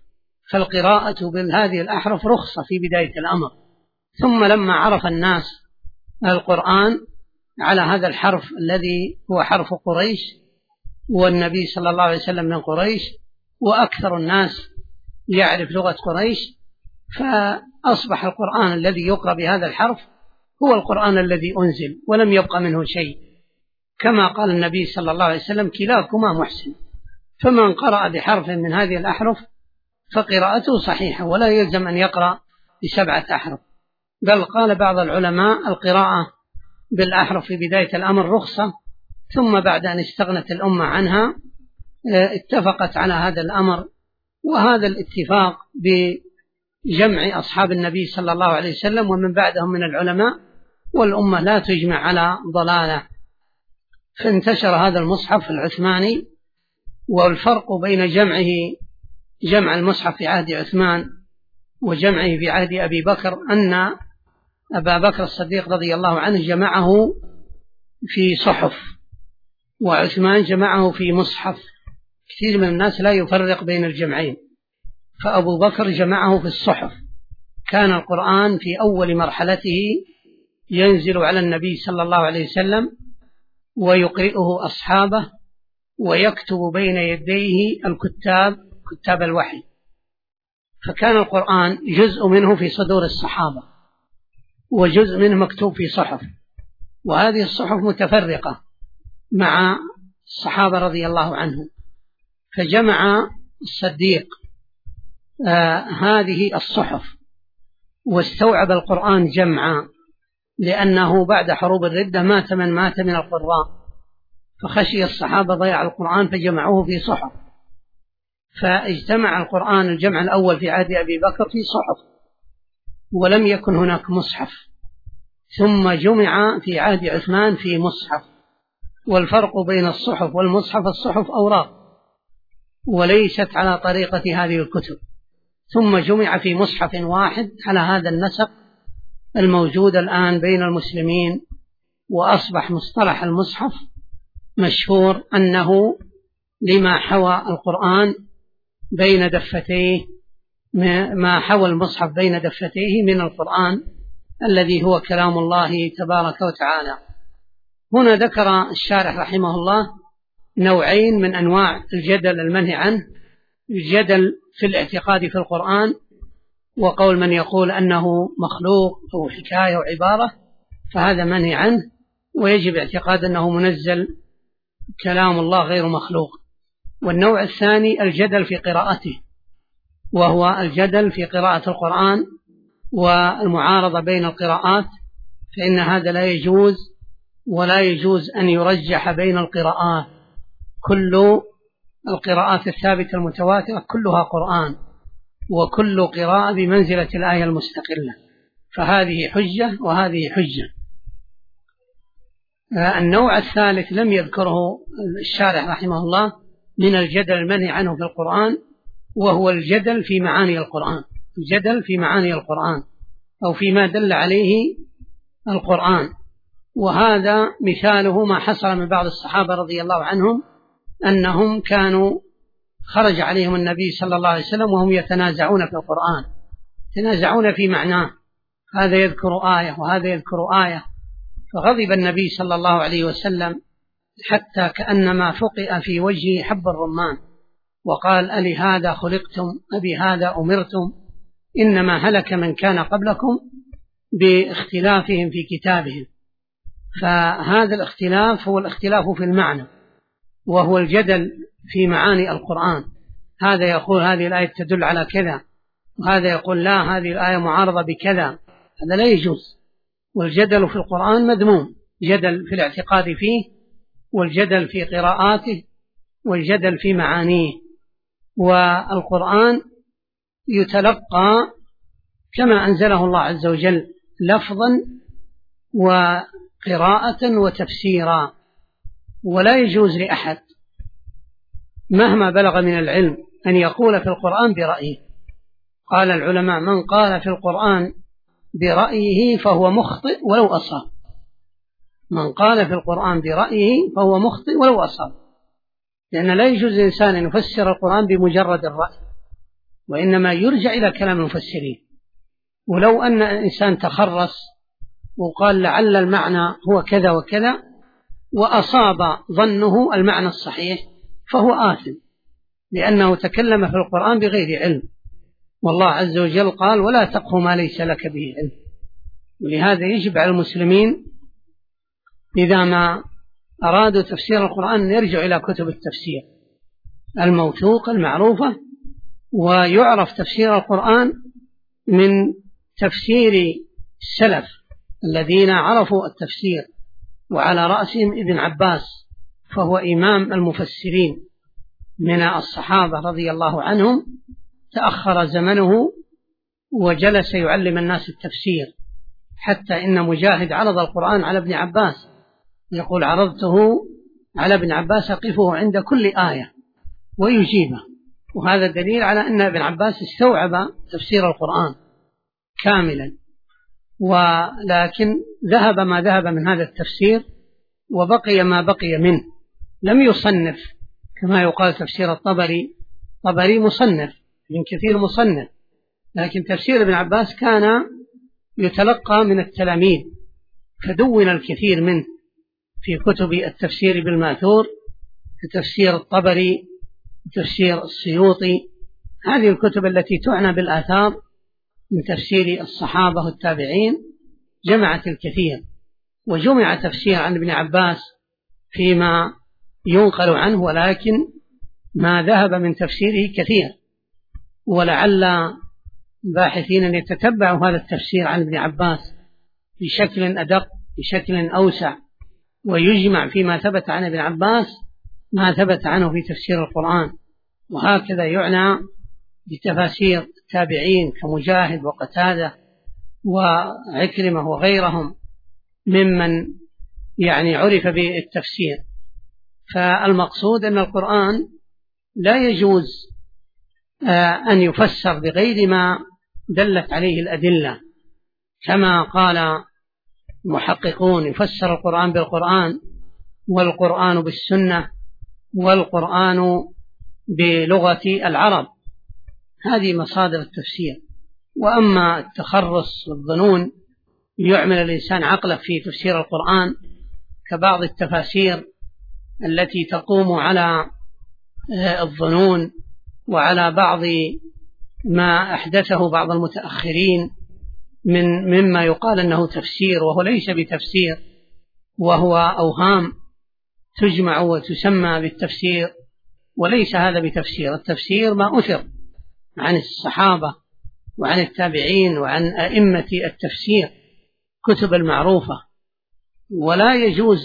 فالقراءة بهذه الأحرف رخصة في بداية الأمر. ثم لما عرف الناس القرآن على هذا الحرف الذي هو حرف قريش، والنبي صلى الله عليه وسلم من قريش، وأكثر الناس يعرف لغة قريش، فأصبح القرآن الذي يقرأ بهذا الحرف هو القرآن الذي أنزل ولم يبق منه شيء، كما قال النبي صلى الله عليه وسلم: كلاكما محسن. فمن قرأ بحرف من هذه الأحرف فقراءته صحيحة، ولا يلزم أن يقرأ ب7 أحرف. بل قال بعض العلماء: القراءة بالأحرف في بداية الأمر رخصة، ثم بعد أن استغنت الأمة عنها اتفقت على هذا الأمر. وهذا الاتفاق بجمع أصحاب النبي صلى الله عليه وسلم ومن بعدهم من العلماء، والأمة لا تجمع على ضلالة. فانتشر هذا المصحف العثماني. والفرق بين جمع المصحف في عهد عثمان وجمعه في عهد أبي بكر أن أبا بكر الصديق رضي الله عنه جمعه في صحف، وعثمان جمعه في مصحف. كثير من الناس لا يفرق بين الجمعين، فأبو بكر جمعه في الصحف. كان القرآن في أول مرحلته ينزل على النبي صلى الله عليه وسلم ويقرئه أصحابه، ويكتب بين يديه كتاب الوحي. فكان القرآن جزء منه في صدور الصحابة، وجزء منه مكتوب في صحف، وهذه الصحف متفرقة مع الصحابة رضي الله عنهم. فجمع الصديق هذه الصحف واستوعب القرآن جمعا، لأنه بعد حروب الردة مات من مات من القراء، فخشي الصحابة ضياع القرآن فجمعوه في صحف. فاجتمع القرآن الجمع الأول في عهد أبي بكر في صحف، ولم يكن هناك مصحف، ثم جمع في عهد عثمان في مصحف. والفرق بين الصحف والمصحف: الصحف أوراق وليست على طريقة هذه الكتب، ثم جمع في مصحف واحد على هذا النسق الموجود الآن بين المسلمين. وأصبح مصطلح المصحف مشهور أنه لما حوى القرآن بين دفتيه، ما حوى المصحف بين دفتيه من القرآن الذي هو كلام الله تبارك وتعالى. هنا ذكر الشارح رحمه الله نوعين من أنواع الجدل المنهي عنه: الجدل في الاعتقاد في القرآن، وقول من يقول أنه مخلوق أو حكاية أو عبارة، فهذا منهي عنه، ويجب اعتقاد أنه منزل كلام الله غير مخلوق. والنوع الثاني الجدل في قراءته، وهو الجدل في قراءة القرآن والمعارضة بين القراءات، فإن هذا لا يجوز، ولا يجوز أن يرجح بين القراءات. كل القراءات الثابتة المتواترة كلها قرآن، وكل قراءة بمنزلة الآية المستقلة، فهذه حجة وهذه حجة. النوع الثالث لم يذكره الشارح رحمه الله من الجدل المنهي عنه في القرآن، وهو الجدل في معاني القرآن، الجدل في معاني القرآن أو فيما دل عليه القرآن. وهذا مثاله ما حصل من بعض الصحابة رضي الله عنهم، أنهم كانوا خرج عليهم النبي صلى الله عليه وسلم وهم يتنازعون في القرآن، يتنازعون في معناه، هذا يذكر آية وهذا يذكر آية، فغضب النبي صلى الله عليه وسلم حتى كأنما فقئ في وجهه حب الرمان، وقال: ألهذا خلقتم أبهذا أمرتم؟ إنما هلك من كان قبلكم باختلافهم في كتابهم. فهذا الاختلاف هو الاختلاف في المعنى، وهو الجدل في معاني القرآن. هذا يقول هذه الآية تدل على كذا، وهذا يقول لا، هذه الآية معارضة بكذا، هذا لا يجوز. والجدل في القرآن مذموم: جدل في الاعتقاد فيه، والجدل في قراءاته، والجدل في معانيه. والقرآن يتلقى كما أنزله الله عز وجل لفظا وقراءة وتفسيرا، ولا يجوز لأحد مهما بلغ من العلم أن يقول في القرآن برأيه. قال العلماء: من قال في القرآن برأيه فهو مخطئ ولو أصاب. من قال في القرآن برأيه فهو مخطئ ولو أصاب، لأن لا يجوز للإنسان أن يفسر القرآن بمجرد الرأي، وإنما يرجع إلى كلام المفسرين. ولو أن الإنسان تخرص وقال لعل المعنى هو كذا وكذا وأصاب ظنه المعنى الصحيح فهو آثم، لأنه تكلم في القرآن بغير علم، والله عز وجل قال ولا تقف ما ليس لك به علم. ولهذا يجب على المسلمين إذا ما أرادوا تفسير القرآن أن يرجعوا إلى كتب التفسير الموثوقة المعروفة، ويعرف تفسير القرآن من تفسير السلف الذين عرفوا التفسير، وعلى رأسهم ابن عباس، فهو إمام المفسرين من الصحابة رضي الله عنهم، تأخر زمنه وجلس يعلم الناس التفسير، حتى إن مجاهد عرض القرآن على ابن عباس، يقول عرضته على ابن عباس أقفه عند كل آية ويجيبه. وهذا دليل على أن ابن عباس استوعب تفسير القرآن كاملا، ولكن ذهب ما ذهب من هذا التفسير وبقي ما بقي منه. لم يصنف كما يقال تفسير الطبري، طبري مصنف، ابن كثير مصنف، لكن تفسير ابن عباس كان يتلقى من التلاميذ، فدون الكثير منه في كتب التفسير بالماثور، في تفسير الطبري، تفسير السيوطي، هذه الكتب التي تعنى بالآثار من تفسير الصحابة والتابعين جمعت الكثير. وجمع تفسير عن ابن عباس فيما ينقل عنه، ولكن ما ذهب من تفسيره كثير، ولعل الباحثين أن يتتبعوا هذا التفسير عن ابن عباس بشكل أدق، بشكل أوسع، ويجمع فيما ثبت عن ابن عباس ما ثبت عنه في تفسير القرآن. وهكذا يعنى بتفاسير التابعين كمجاهد وقتادة وعكرمة وغيرهم ممن عرف بالتفسير. فالمقصود أن القرآن لا يجوز أن يفسر بغير ما دلت عليه الأدلة، كما قال المحققون يفسر القرآن بالقرآن، والقرآن بالسنة، والقرآن بلغة العرب، هذه مصادر التفسير. وأما التخرص والظنون ليعمل الإنسان عقله في تفسير القرآن كبعض التفاسير التي تقوم على الظنون وعلى بعض ما أحدثه بعض المتأخرين مما يقال أنه تفسير وهو ليس بتفسير، وهو أوهام تجمع وتسمى بالتفسير، وليس هذا بتفسير. التفسير ما أثر عن الصحابة وعن التابعين وعن أئمة التفسير كتب المعروفة، ولا يجوز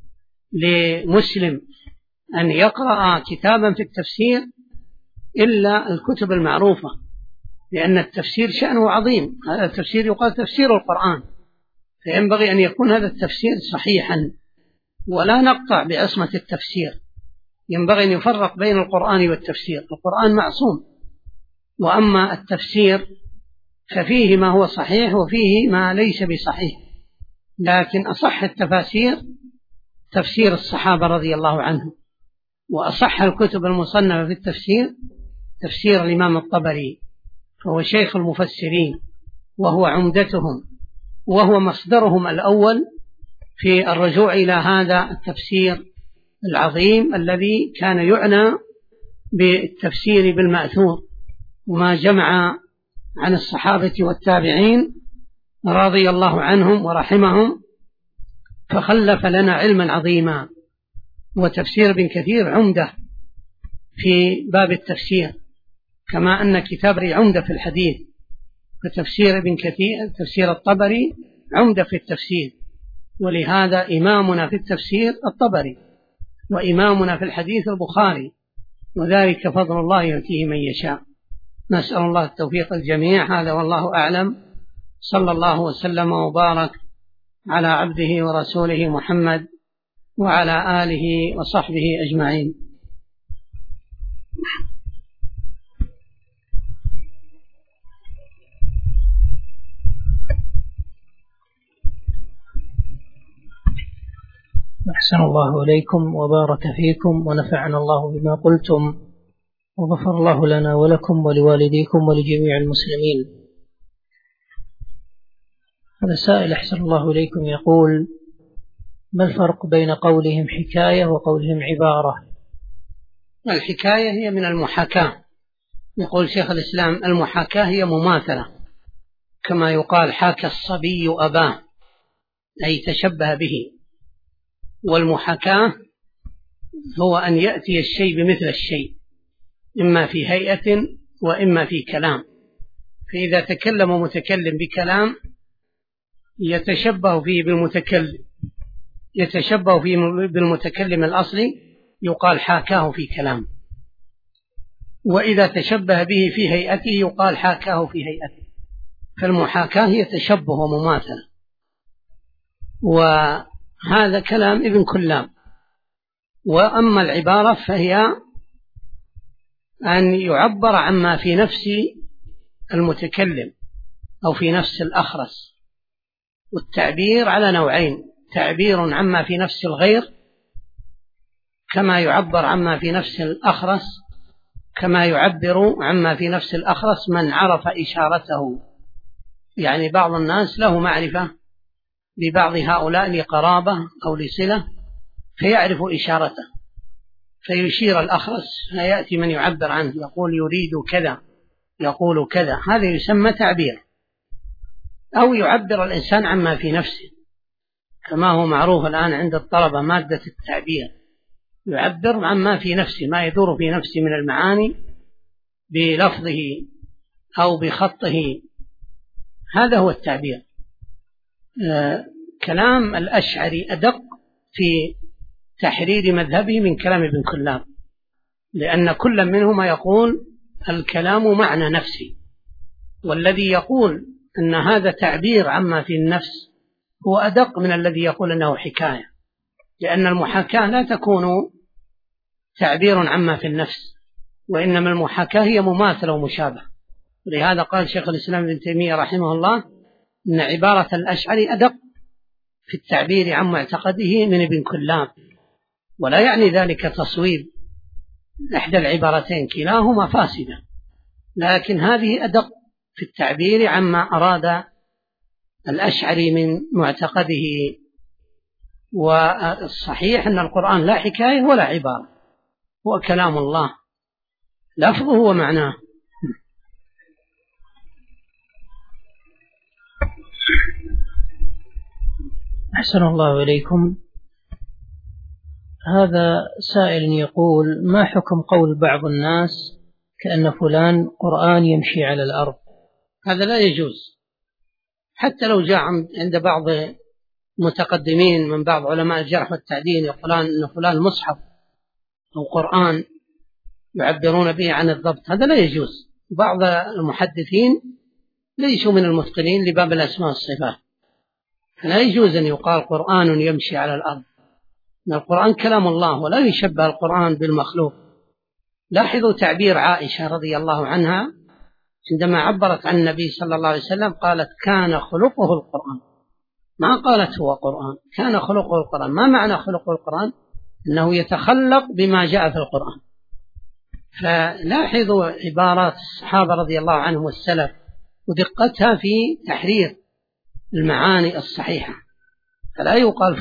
لمسلم أن يقرأ كتابا في التفسير إلا الكتب المعروفة، لأن التفسير شأنه عظيم. هذا التفسير يقال تفسير القرآن، فينبغي أن يكون هذا التفسير صحيحا، ولا نقطع بعصمة التفسير. ينبغي أن يفرق بين القرآن والتفسير. القرآن معصوم، وأما التفسير ففيه ما هو صحيح وفيه ما ليس بصحيح. لكن أصح التفاسير تفسير الصحابة رضي الله عنهم، وأصح الكتب المصنفة في التفسير تفسير الإمام الطبري، فهو شيخ المفسرين وهو عمدتهم وهو مصدرهم الأول في الرجوع إلى هذا التفسير العظيم الذي كان يعنى بالتفسير بالمأثور، وما جمع عن الصحابة والتابعين رضي الله عنهم ورحمهم، فخلف لنا علما عظيما. وتفسير ابن كثير عمدة في باب التفسير، كما أن كتاب عمدة في الحديث، فتفسير ابن كثير تفسير الطبري عمدة في التفسير. ولهذا إمامنا في التفسير الطبري، وإمامنا في الحديث البخاري، وذلك فضل الله يؤتيه من يشاء. نسأل الله التوفيق الجميع. هذا والله أعلم. صلى الله وسلم وبارك على عبده ورسوله محمد وعلى آله وصحبه أجمعين. أحسن الله إليكم وبارك فيكم ونفعنا الله بما قلتم وغفر الله لنا ولكم ولوالديكم ولجميع المسلمين. هذا سائل أحسن الله إليكم يقول: ما الفرق بين قولهم حكاية وقولهم عبارة؟ الحكاية هي من المحاكاة، يقول شيخ الإسلام: المحاكاة هي مماثلة، كما يقال حاكى الصبي أباه، أي تشبه به. والمحاكاة هو أن يأتي الشيء بمثل الشيء، إما في هيئة وإما في كلام. فإذا تكلم متكلم بكلام يتشبه فيه بالمتكلم الأصلي يقال حاكاه في كلام، وإذا تشبه به في هيئته يقال حاكاه في هيئته. فالمحاكاة هي تشبه ومماثلة، وهذا كلام ابن كلاب. وأما العبارة فهي أن يعبر عما في نفس المتكلم أو في نفس الأخرس. والتعبير على نوعين: تعبير عما في نفس الغير كما يعبر عما في نفس الأخرس، كما يعبر عما في نفس الأخرس من عرف إشارته. يعني بعض الناس له معرفة ببعض هؤلاء لقرابة أو لصلة فيعرف إشارته فيشير الأخرس، فيأتي من يعبر عنه يقول يريد كذا، يقول كذا، هذا يسمى تعبير. أو يعبر الإنسان عما في نفسه، كما هو معروف الآن عند الطلبة مادة التعبير، يعبر عما في نفسه، ما يدور في نفسه من المعاني بلفظه أو بخطه، هذا هو التعبير. كلام الأشعري أدق في تحرير مذهبه من كلام ابن كلاب، لأن كل منهما يقول الكلام معنى نفسي، والذي يقول أن هذا تعبير عما في النفس هو أدق من الذي يقول أنه حكاية، لأن المحاكاة لا تكون تعبير عما في النفس، وإنما المحاكاة هي مماثلة ومشابهة. ولهذا قال شيخ الإسلام ابن تيمية رحمه الله إن عبارة الأشعري أدق في التعبير عن معتقده من ابن كلاب، ولا يعني ذلك تصويب إحدى العبارتين، كلاهما فاسدة، لكن هذه أدق في التعبير عما أراد الأشعري من معتقده. والصحيح أن القرآن لا حكاية ولا عبارة، هو كلام الله لفظه ومعناه. أحسن الله إليكم. هذا سائل يقول: ما حكم قول بعض الناس كأن فلان قرآن يمشي على الأرض؟ هذا لا يجوز، حتى لو جاء عند بعض متقدمين من بعض علماء الجرح والتعديل يقولون أن فلان مصحف أو قرآن يعبرون به عن الضبط، هذا لا يجوز. بعض المحدثين ليسوا من المتقنين لباب الأسماء والصفات، فلا يجوز أن يقال قرآن يمشي على الأرض، إن القرآن كلام الله ولا يشبه القرآن بالمخلوق. لاحظوا تعبير عائشة رضي الله عنها عندما عبرت عن النبي صلى الله عليه وسلم قالت كان خلقه القرآن، ما قالت هو قرآن، كان خلقه القرآن. ما معنى خلقه القرآن؟ أنه يتخلق بما جاء في القرآن. فلاحظوا عبارات الصحابة رضي الله عنهم والسلف ودقتها في تحرير المعاني الصحيحة، فلا يقال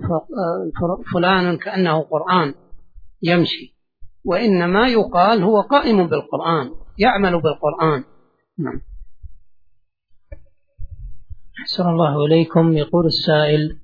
فلان كأنه قرآن يمشي، وإنما يقال هو قائم بالقرآن يعمل بالقرآن. نعم. أحسن الله إليكم. يقول السائل: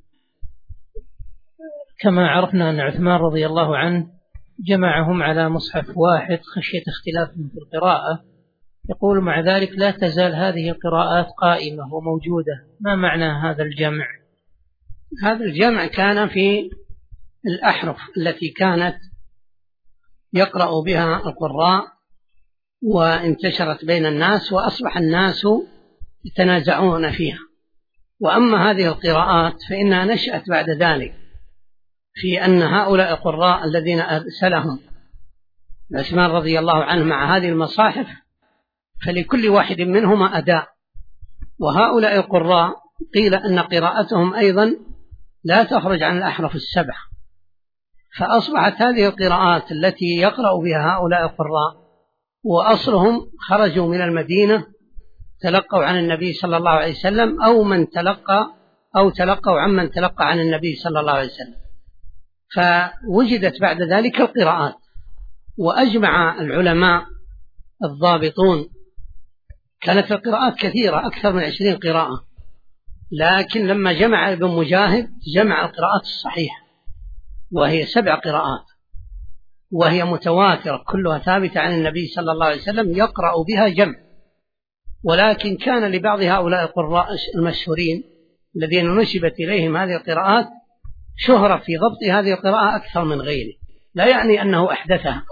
كما عرفنا أن عثمان رضي الله عنه جمعهم على مصحف واحد خشية اختلافهم في القراءة، يقول مع ذلك لا تزال هذه القراءات قائمة وموجودة، ما معنى هذا الجمع؟ هذا الجمع كان في الأحرف التي كانت يقرأ بها القراء وانتشرت بين الناس وأصبح الناس يتنازعون فيها. وأما هذه القراءات فإنها نشأت بعد ذلك في أن هؤلاء القراء الذين أرسلهم عثمان رضي الله عنه مع هذه المصاحف فلكل واحد منهما أداء، وهؤلاء القراء قيل أن قراءتهم أيضا لا تخرج عن الأحرف السبع، فأصبحت هذه القراءات التي يقرأ بها هؤلاء القراء وأصلهم خرجوا من المدينة تلقوا عن النبي صلى الله عليه وسلم أو تلقوا عمن تلقى عن النبي صلى الله عليه وسلم. فوجدت بعد ذلك القراءات، وأجمع العلماء الضابطون، كانت القراءات كثيرة أكثر من 20 قراءة، لكن لما جمع ابن مجاهد جمع القراءات الصحيحة وهي 7 قراءات، وهي متواترة كلها ثابتة عن النبي صلى الله عليه وسلم يقرأ بها جمع. ولكن كان لبعض هؤلاء القراء المشهورين الذين نسبت إليهم هذه القراءات شهرة في ضبط هذه القراءة أكثر من غيره، لا يعني أنه أحدثها.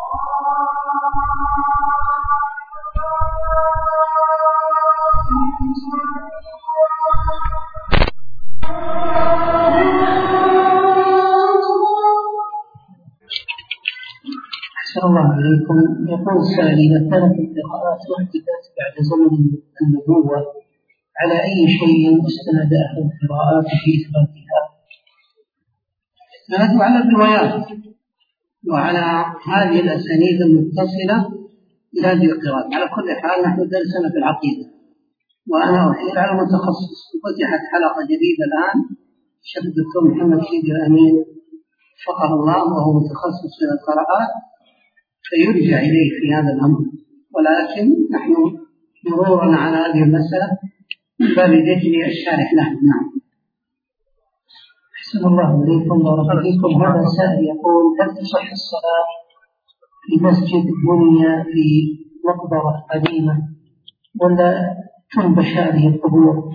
أحسن الله عليكم. يقول السائل: إذا كانت القراءات أحدثت بعد زمن النبوة على أي شيء استند أهل القراءات في إثباتها؟ استندوا على الروايات وعلى هذه الأسانيد المتصلة إلى هذه القراءات. على كل حال نحن درسنا في العقيدة وأنا أحيل على متخصص، فتحت حلقة جديدة الآن الشيخ الدكتور محمد شيدي الأمين وفقه الله، وهو متخصص في القراءات، فيرجع إليه في هذا الأمر. ولكن نحن مرورنا على هذه المسألة من باب ذكر الشارح له. نعم. أحسن الله عليكم بارك فيكم. هذا سائل يقول: هل تصح الصلاة في مسجد بني في مقبرة قديمة ولا تنبش هذه القبور؟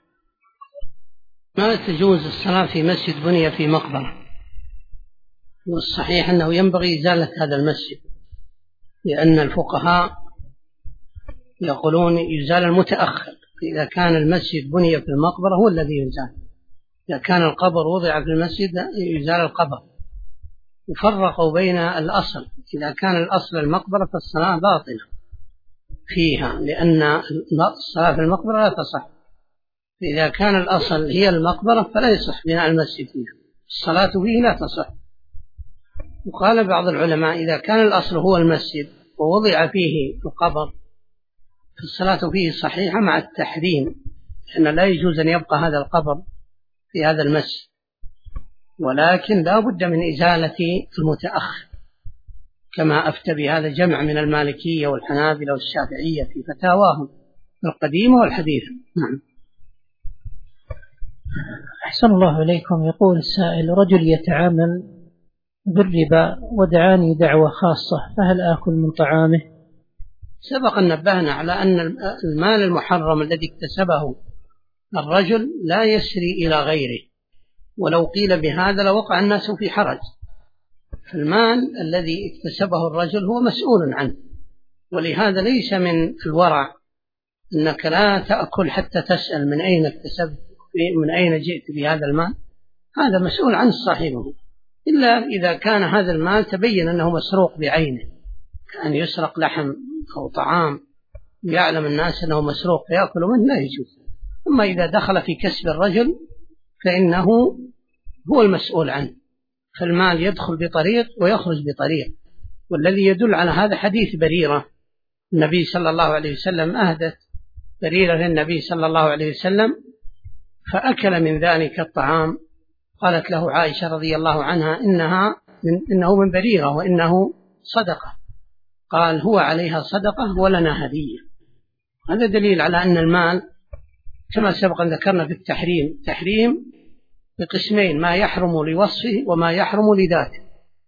ما تجوز الصلاة في مسجد بني في مقبرة، والصحيح أنه ينبغي إزالة هذا المسجد، لأن الفقهاء يقولون يزال المتأخر. إذا كان المسجد بني في المقبرة هو الذي يزال، إذا كان القبر وضع في المسجد يزال القبر. يفرقوا بين الأصل، إذا كان الأصل المقبرة فالصلاة باطلة فيها، لأن الصلاة في المقبرة لا تصح. إذا كان الأصل هي المقبرة فلا يصح بناء المسجد فيها، الصلاة فيه لا تصح. وقال بعض العلماء: إذا كان الأصل هو المسجد ووضع فيه القبر فالصلاة فيه صحيحة مع التحريم، لأن لا يجوز أن يبقى هذا القبر في هذا المسجد، ولكن لا بد من إزالة المتأخر، كما أفتى بهذا جمع من المالكية والحنابلة والشافعية في فتاواهم القديمة والحديثة. نعم. أحسن الله إليكم. يقول السائل: رجل يتعامل بالربا ودعاني دعوة خاصة، فهل آكل من طعامه؟ سبق أن نبهنا على أن المال المحرم الذي اكتسبه الرجل لا يسري إلى غيره، ولو قيل بهذا لوقع الناس في حرج. فالمال الذي اكتسبه الرجل هو مسؤول عنه، ولهذا ليس من الورع أنك لا تأكل حتى تسأل من أين اكتسبت، من أين جئت بهذا المال، هذا مسؤول عن صاحبه، إلا إذا كان هذا المال تبين أنه مسروق بعينه، كأن يسرق لحم أو طعام يعلم الناس أنه مسروق فيأكل منه لا يجوز. أما إذا دخل في كسب الرجل فإنه هو المسؤول عنه، فالمال يدخل بطريق ويخرج بطريق. والذي يدل على هذا حديث بريرة، النبي صلى الله عليه وسلم أهدت بريرة للنبي صلى الله عليه وسلم فأكل من ذلك الطعام، قالت له عائشة رضي الله عنها: إنه من بريرة وإنه صدقة. قال: هو عليها صدقة ولنا هدية. هذا دليل على أن المال كما سبق أن ذكرنا في التحريم، تحريم بقسمين: ما يحرم لوصفه وما يحرم لذاته.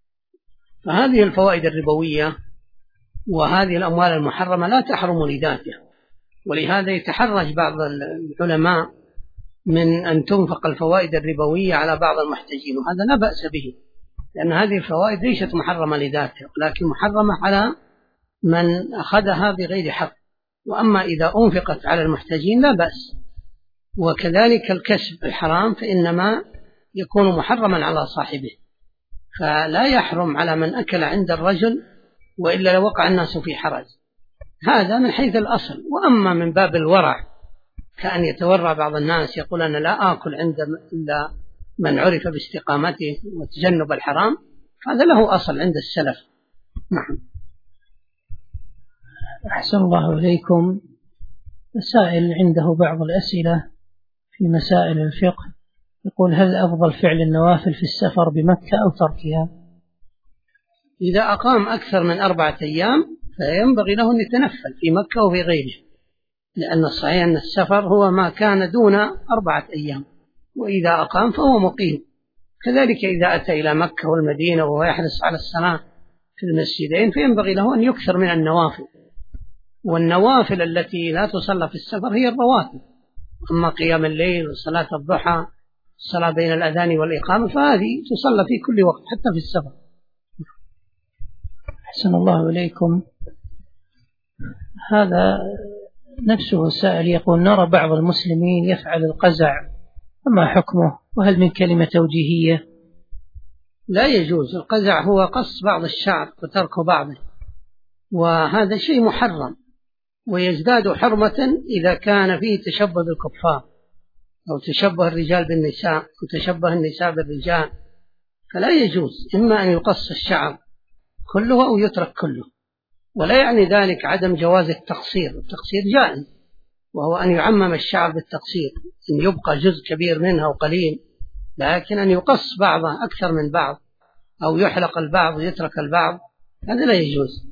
فهذه الفوائد الربوية وهذه الأموال المحرمة لا تحرم لذاتها، ولهذا يتحرج بعض العلماء من أن تنفق الفوائد الربوية على بعض المحتاجين، وهذا لا بأس به، لأن هذه الفوائد ليست محرمة لذاتها، ولكن محرمة على من أخذها بغير حق. وأما إذا أنفقت على المحتاجين لا بأس. وكذلك الكسب الحرام فإنما يكون محرما على صاحبه، فلا يحرم على من أكل عند الرجل، وإلا لوقع الناس في حرج. هذا من حيث الأصل. وأما من باب الورع كأن يتورع بعض الناس يقول: أنا لا آكل عند إلا من عرف باستقامته وتجنب الحرام، هذا له أصل عند السلف. نعم. أحسن الله إليكم. سائل عنده بعض الأسئلة في مسائل الفقه، يقول: هل أفضل فعل النوافل في السفر بمكة أو تركها؟ إذا أقام أكثر من 4 أيام فينبغي له أن يتنفل في مكة وفي غيره، لأن الصحيح أن السفر هو ما كان دون 4 أيام، وإذا أقام فهو مقيم. كذلك إذا أتى إلى مكة والمدينة وهو يحرص على الصلاة في المسجدين فينبغي له أن يكثر من النوافل، والنوافل التي لا تصلى في السفر هي الرواتب، أما قيام الليل وصلاة الضحى الصلاة بين الأذان والإقامة فهذه تصلى في كل وقت حتى في السفر. أحسن الله إليكم. هذا نفسه سائل يقول: نرى بعض المسلمين يفعل القزع، فما حكمه؟ وهل من كلمة توجيهية؟ لا يجوز. القزع هو قص بعض الشعر وترك بعضه، وهذا شيء محرم، ويزداد حرمة إذا كان فيه تشبه بالكفار أو تشبه الرجال بالنساء وتشبه النساء بالرجال، فلا يجوز. إما أن يقص الشعر كله أو يترك كله، ولا يعني ذلك عدم جواز التقصير. التقصير جائز، وهو أن يعمم الشعر بالتقصير، إن يبقى جزء كبير منها أو قليل، لكن أن يقص بعضه أكثر من بعض أو يحلق البعض ويترك البعض هذا لا يجوز.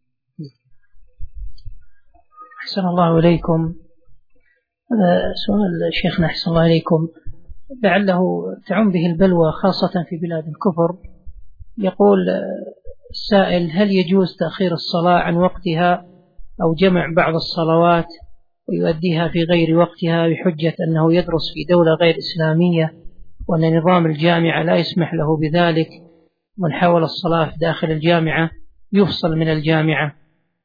أحسن الله إليكم. هذا سؤال شيخنا أحسن الله إليكم لعله تعم به البلوى خاصة في بلاد الكفر. يقول السائل: هل يجوز تأخير الصلاة عن وقتها أو جمع بعض الصلوات ويؤديها في غير وقتها بحجة أنه يدرس في دولة غير إسلامية وأن نظام الجامعة لا يسمح له بذلك، ومن حاول الصلاة في داخل الجامعة يفصل من الجامعة؟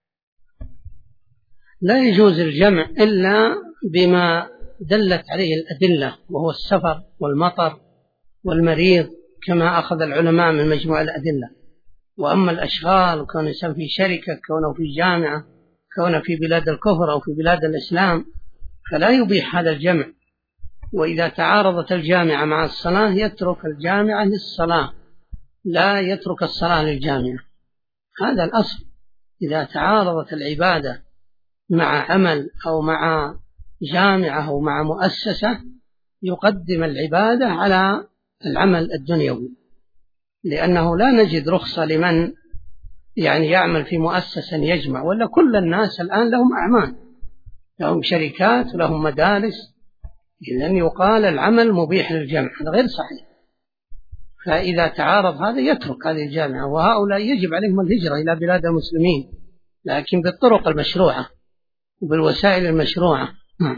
لا يجوز الجمع إلا بما دلت عليه الأدلة، وهو السفر والمطر والمريض كما أخذ العلماء من مجموع الأدلة. وأما الأشغال كون الإنسان في شركة، كونه في جامعة، كونه في بلاد الكفر أو في بلاد الإسلام، فلا يبيح هذا الجمع. وإذا تعارضت الجامعة مع الصلاة يترك الجامعة للصلاة، لا يترك الصلاة للجامعة. هذا الأصل. إذا تعارضت العبادة مع عمل أو مع جامعة أو مع مؤسسة يقدم العبادة على العمل الدنيوي، لأنه لا نجد رخصة لمن يعمل في مؤسسة يجمع، ولا كل الناس الآن لهم أعمال، لهم شركات ولهم مدارس، إذن يقال العمل مبيح للجمع، هذا غير صحيح. فإذا تعارض هذا يترك هذه الجامعة، وهؤلاء يجب عليهم الهجرة إلى بلاد المسلمين، لكن بالطرق المشروعة وبالوسائل المشروعة.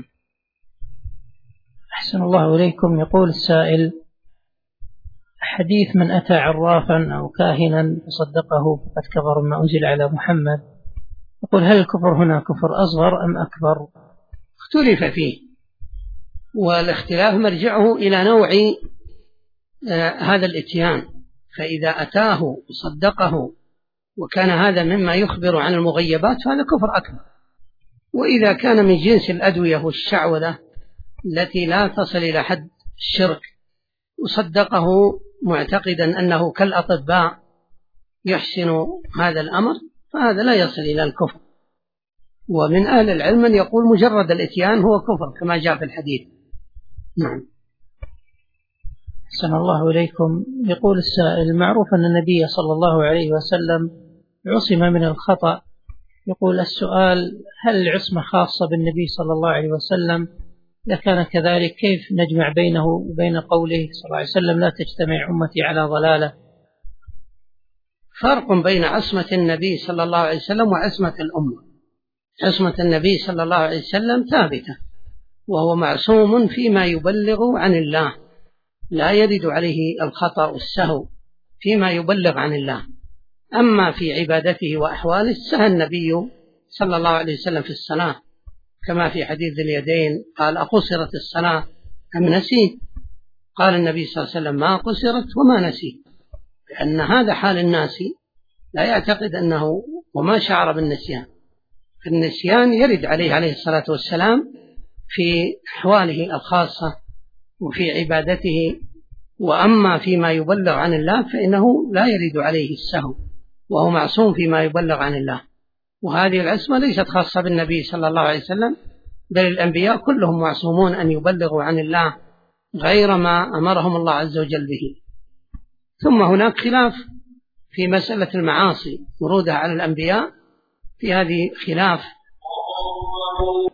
أحسن الله إليكم. يقول السائل: حديث من أتى عرافا أو كاهنا فصدقه فقد كفر ما أنزل على محمد، يقول: هل الكفر هنا كفر أصغر أم أكبر؟ اختلف فيه، والاختلاف مرجعه إلى نوع هذا الإتيان، فإذا أتاه وصدقه وكان هذا مما يخبر عن المغيبات فهذا كفر أكبر. وإذا كان من جنس الأدوية والشعوذة التي لا تصل إلى حد الشرك وصدقه معتقدا أنه كالأطباء يحسن هذا الأمر فهذا لا يصل إلى الكفر. ومن أهل العلم من يقول مجرد الإتيان هو كفر كما جاء في الحديث. نعم. أحسن الله إليكم. يقول السائل: معروف أن النبي صلى الله عليه وسلم عصم من الخطأ. يقول السؤال: هل العصمة خاصة بالنبي صلى الله عليه وسلم؟ إذا كان كذلك كيف نجمع بينه وبين قوله صلى الله عليه وسلم: لا تجتمع أمتي على ضلالة؟ فرق بين عصمة النبي صلى الله عليه وسلم وعصمة الأمة. عصمة النبي صلى الله عليه وسلم ثابتة، وهو معصوم فيما يبلغ عن الله، لا يرد عليه الخطأ والسهو فيما يبلغ عن الله. أما في عبادته وأحواله سهى النبي صلى الله عليه وسلم في الصلاة، كما في حديث ذي اليدين قال: أقصرت الصلاة أم نسيت؟ قال النبي صلى الله عليه وسلم: ما قصرت وما نسيت، لأن هذا حال الناس، لا يعتقد أنه وما شعر بالنسيان. النسيان يرد عليه الصلاة والسلام في أحواله الخاصة وفي عبادته، وأما فيما يبلغ عن الله فإنه لا يرد عليه السهو، وهو معصوم فيما يبلغ عن الله. وهذه العصمة ليست خاصة بالنبي صلى الله عليه وسلم، بل الأنبياء كلهم معصومون أن يبلغوا عن الله غير ما أمرهم الله عز وجل به. ثم هناك خلاف في مسألة المعاصي ورودها على الأنبياء، في هذه خلاف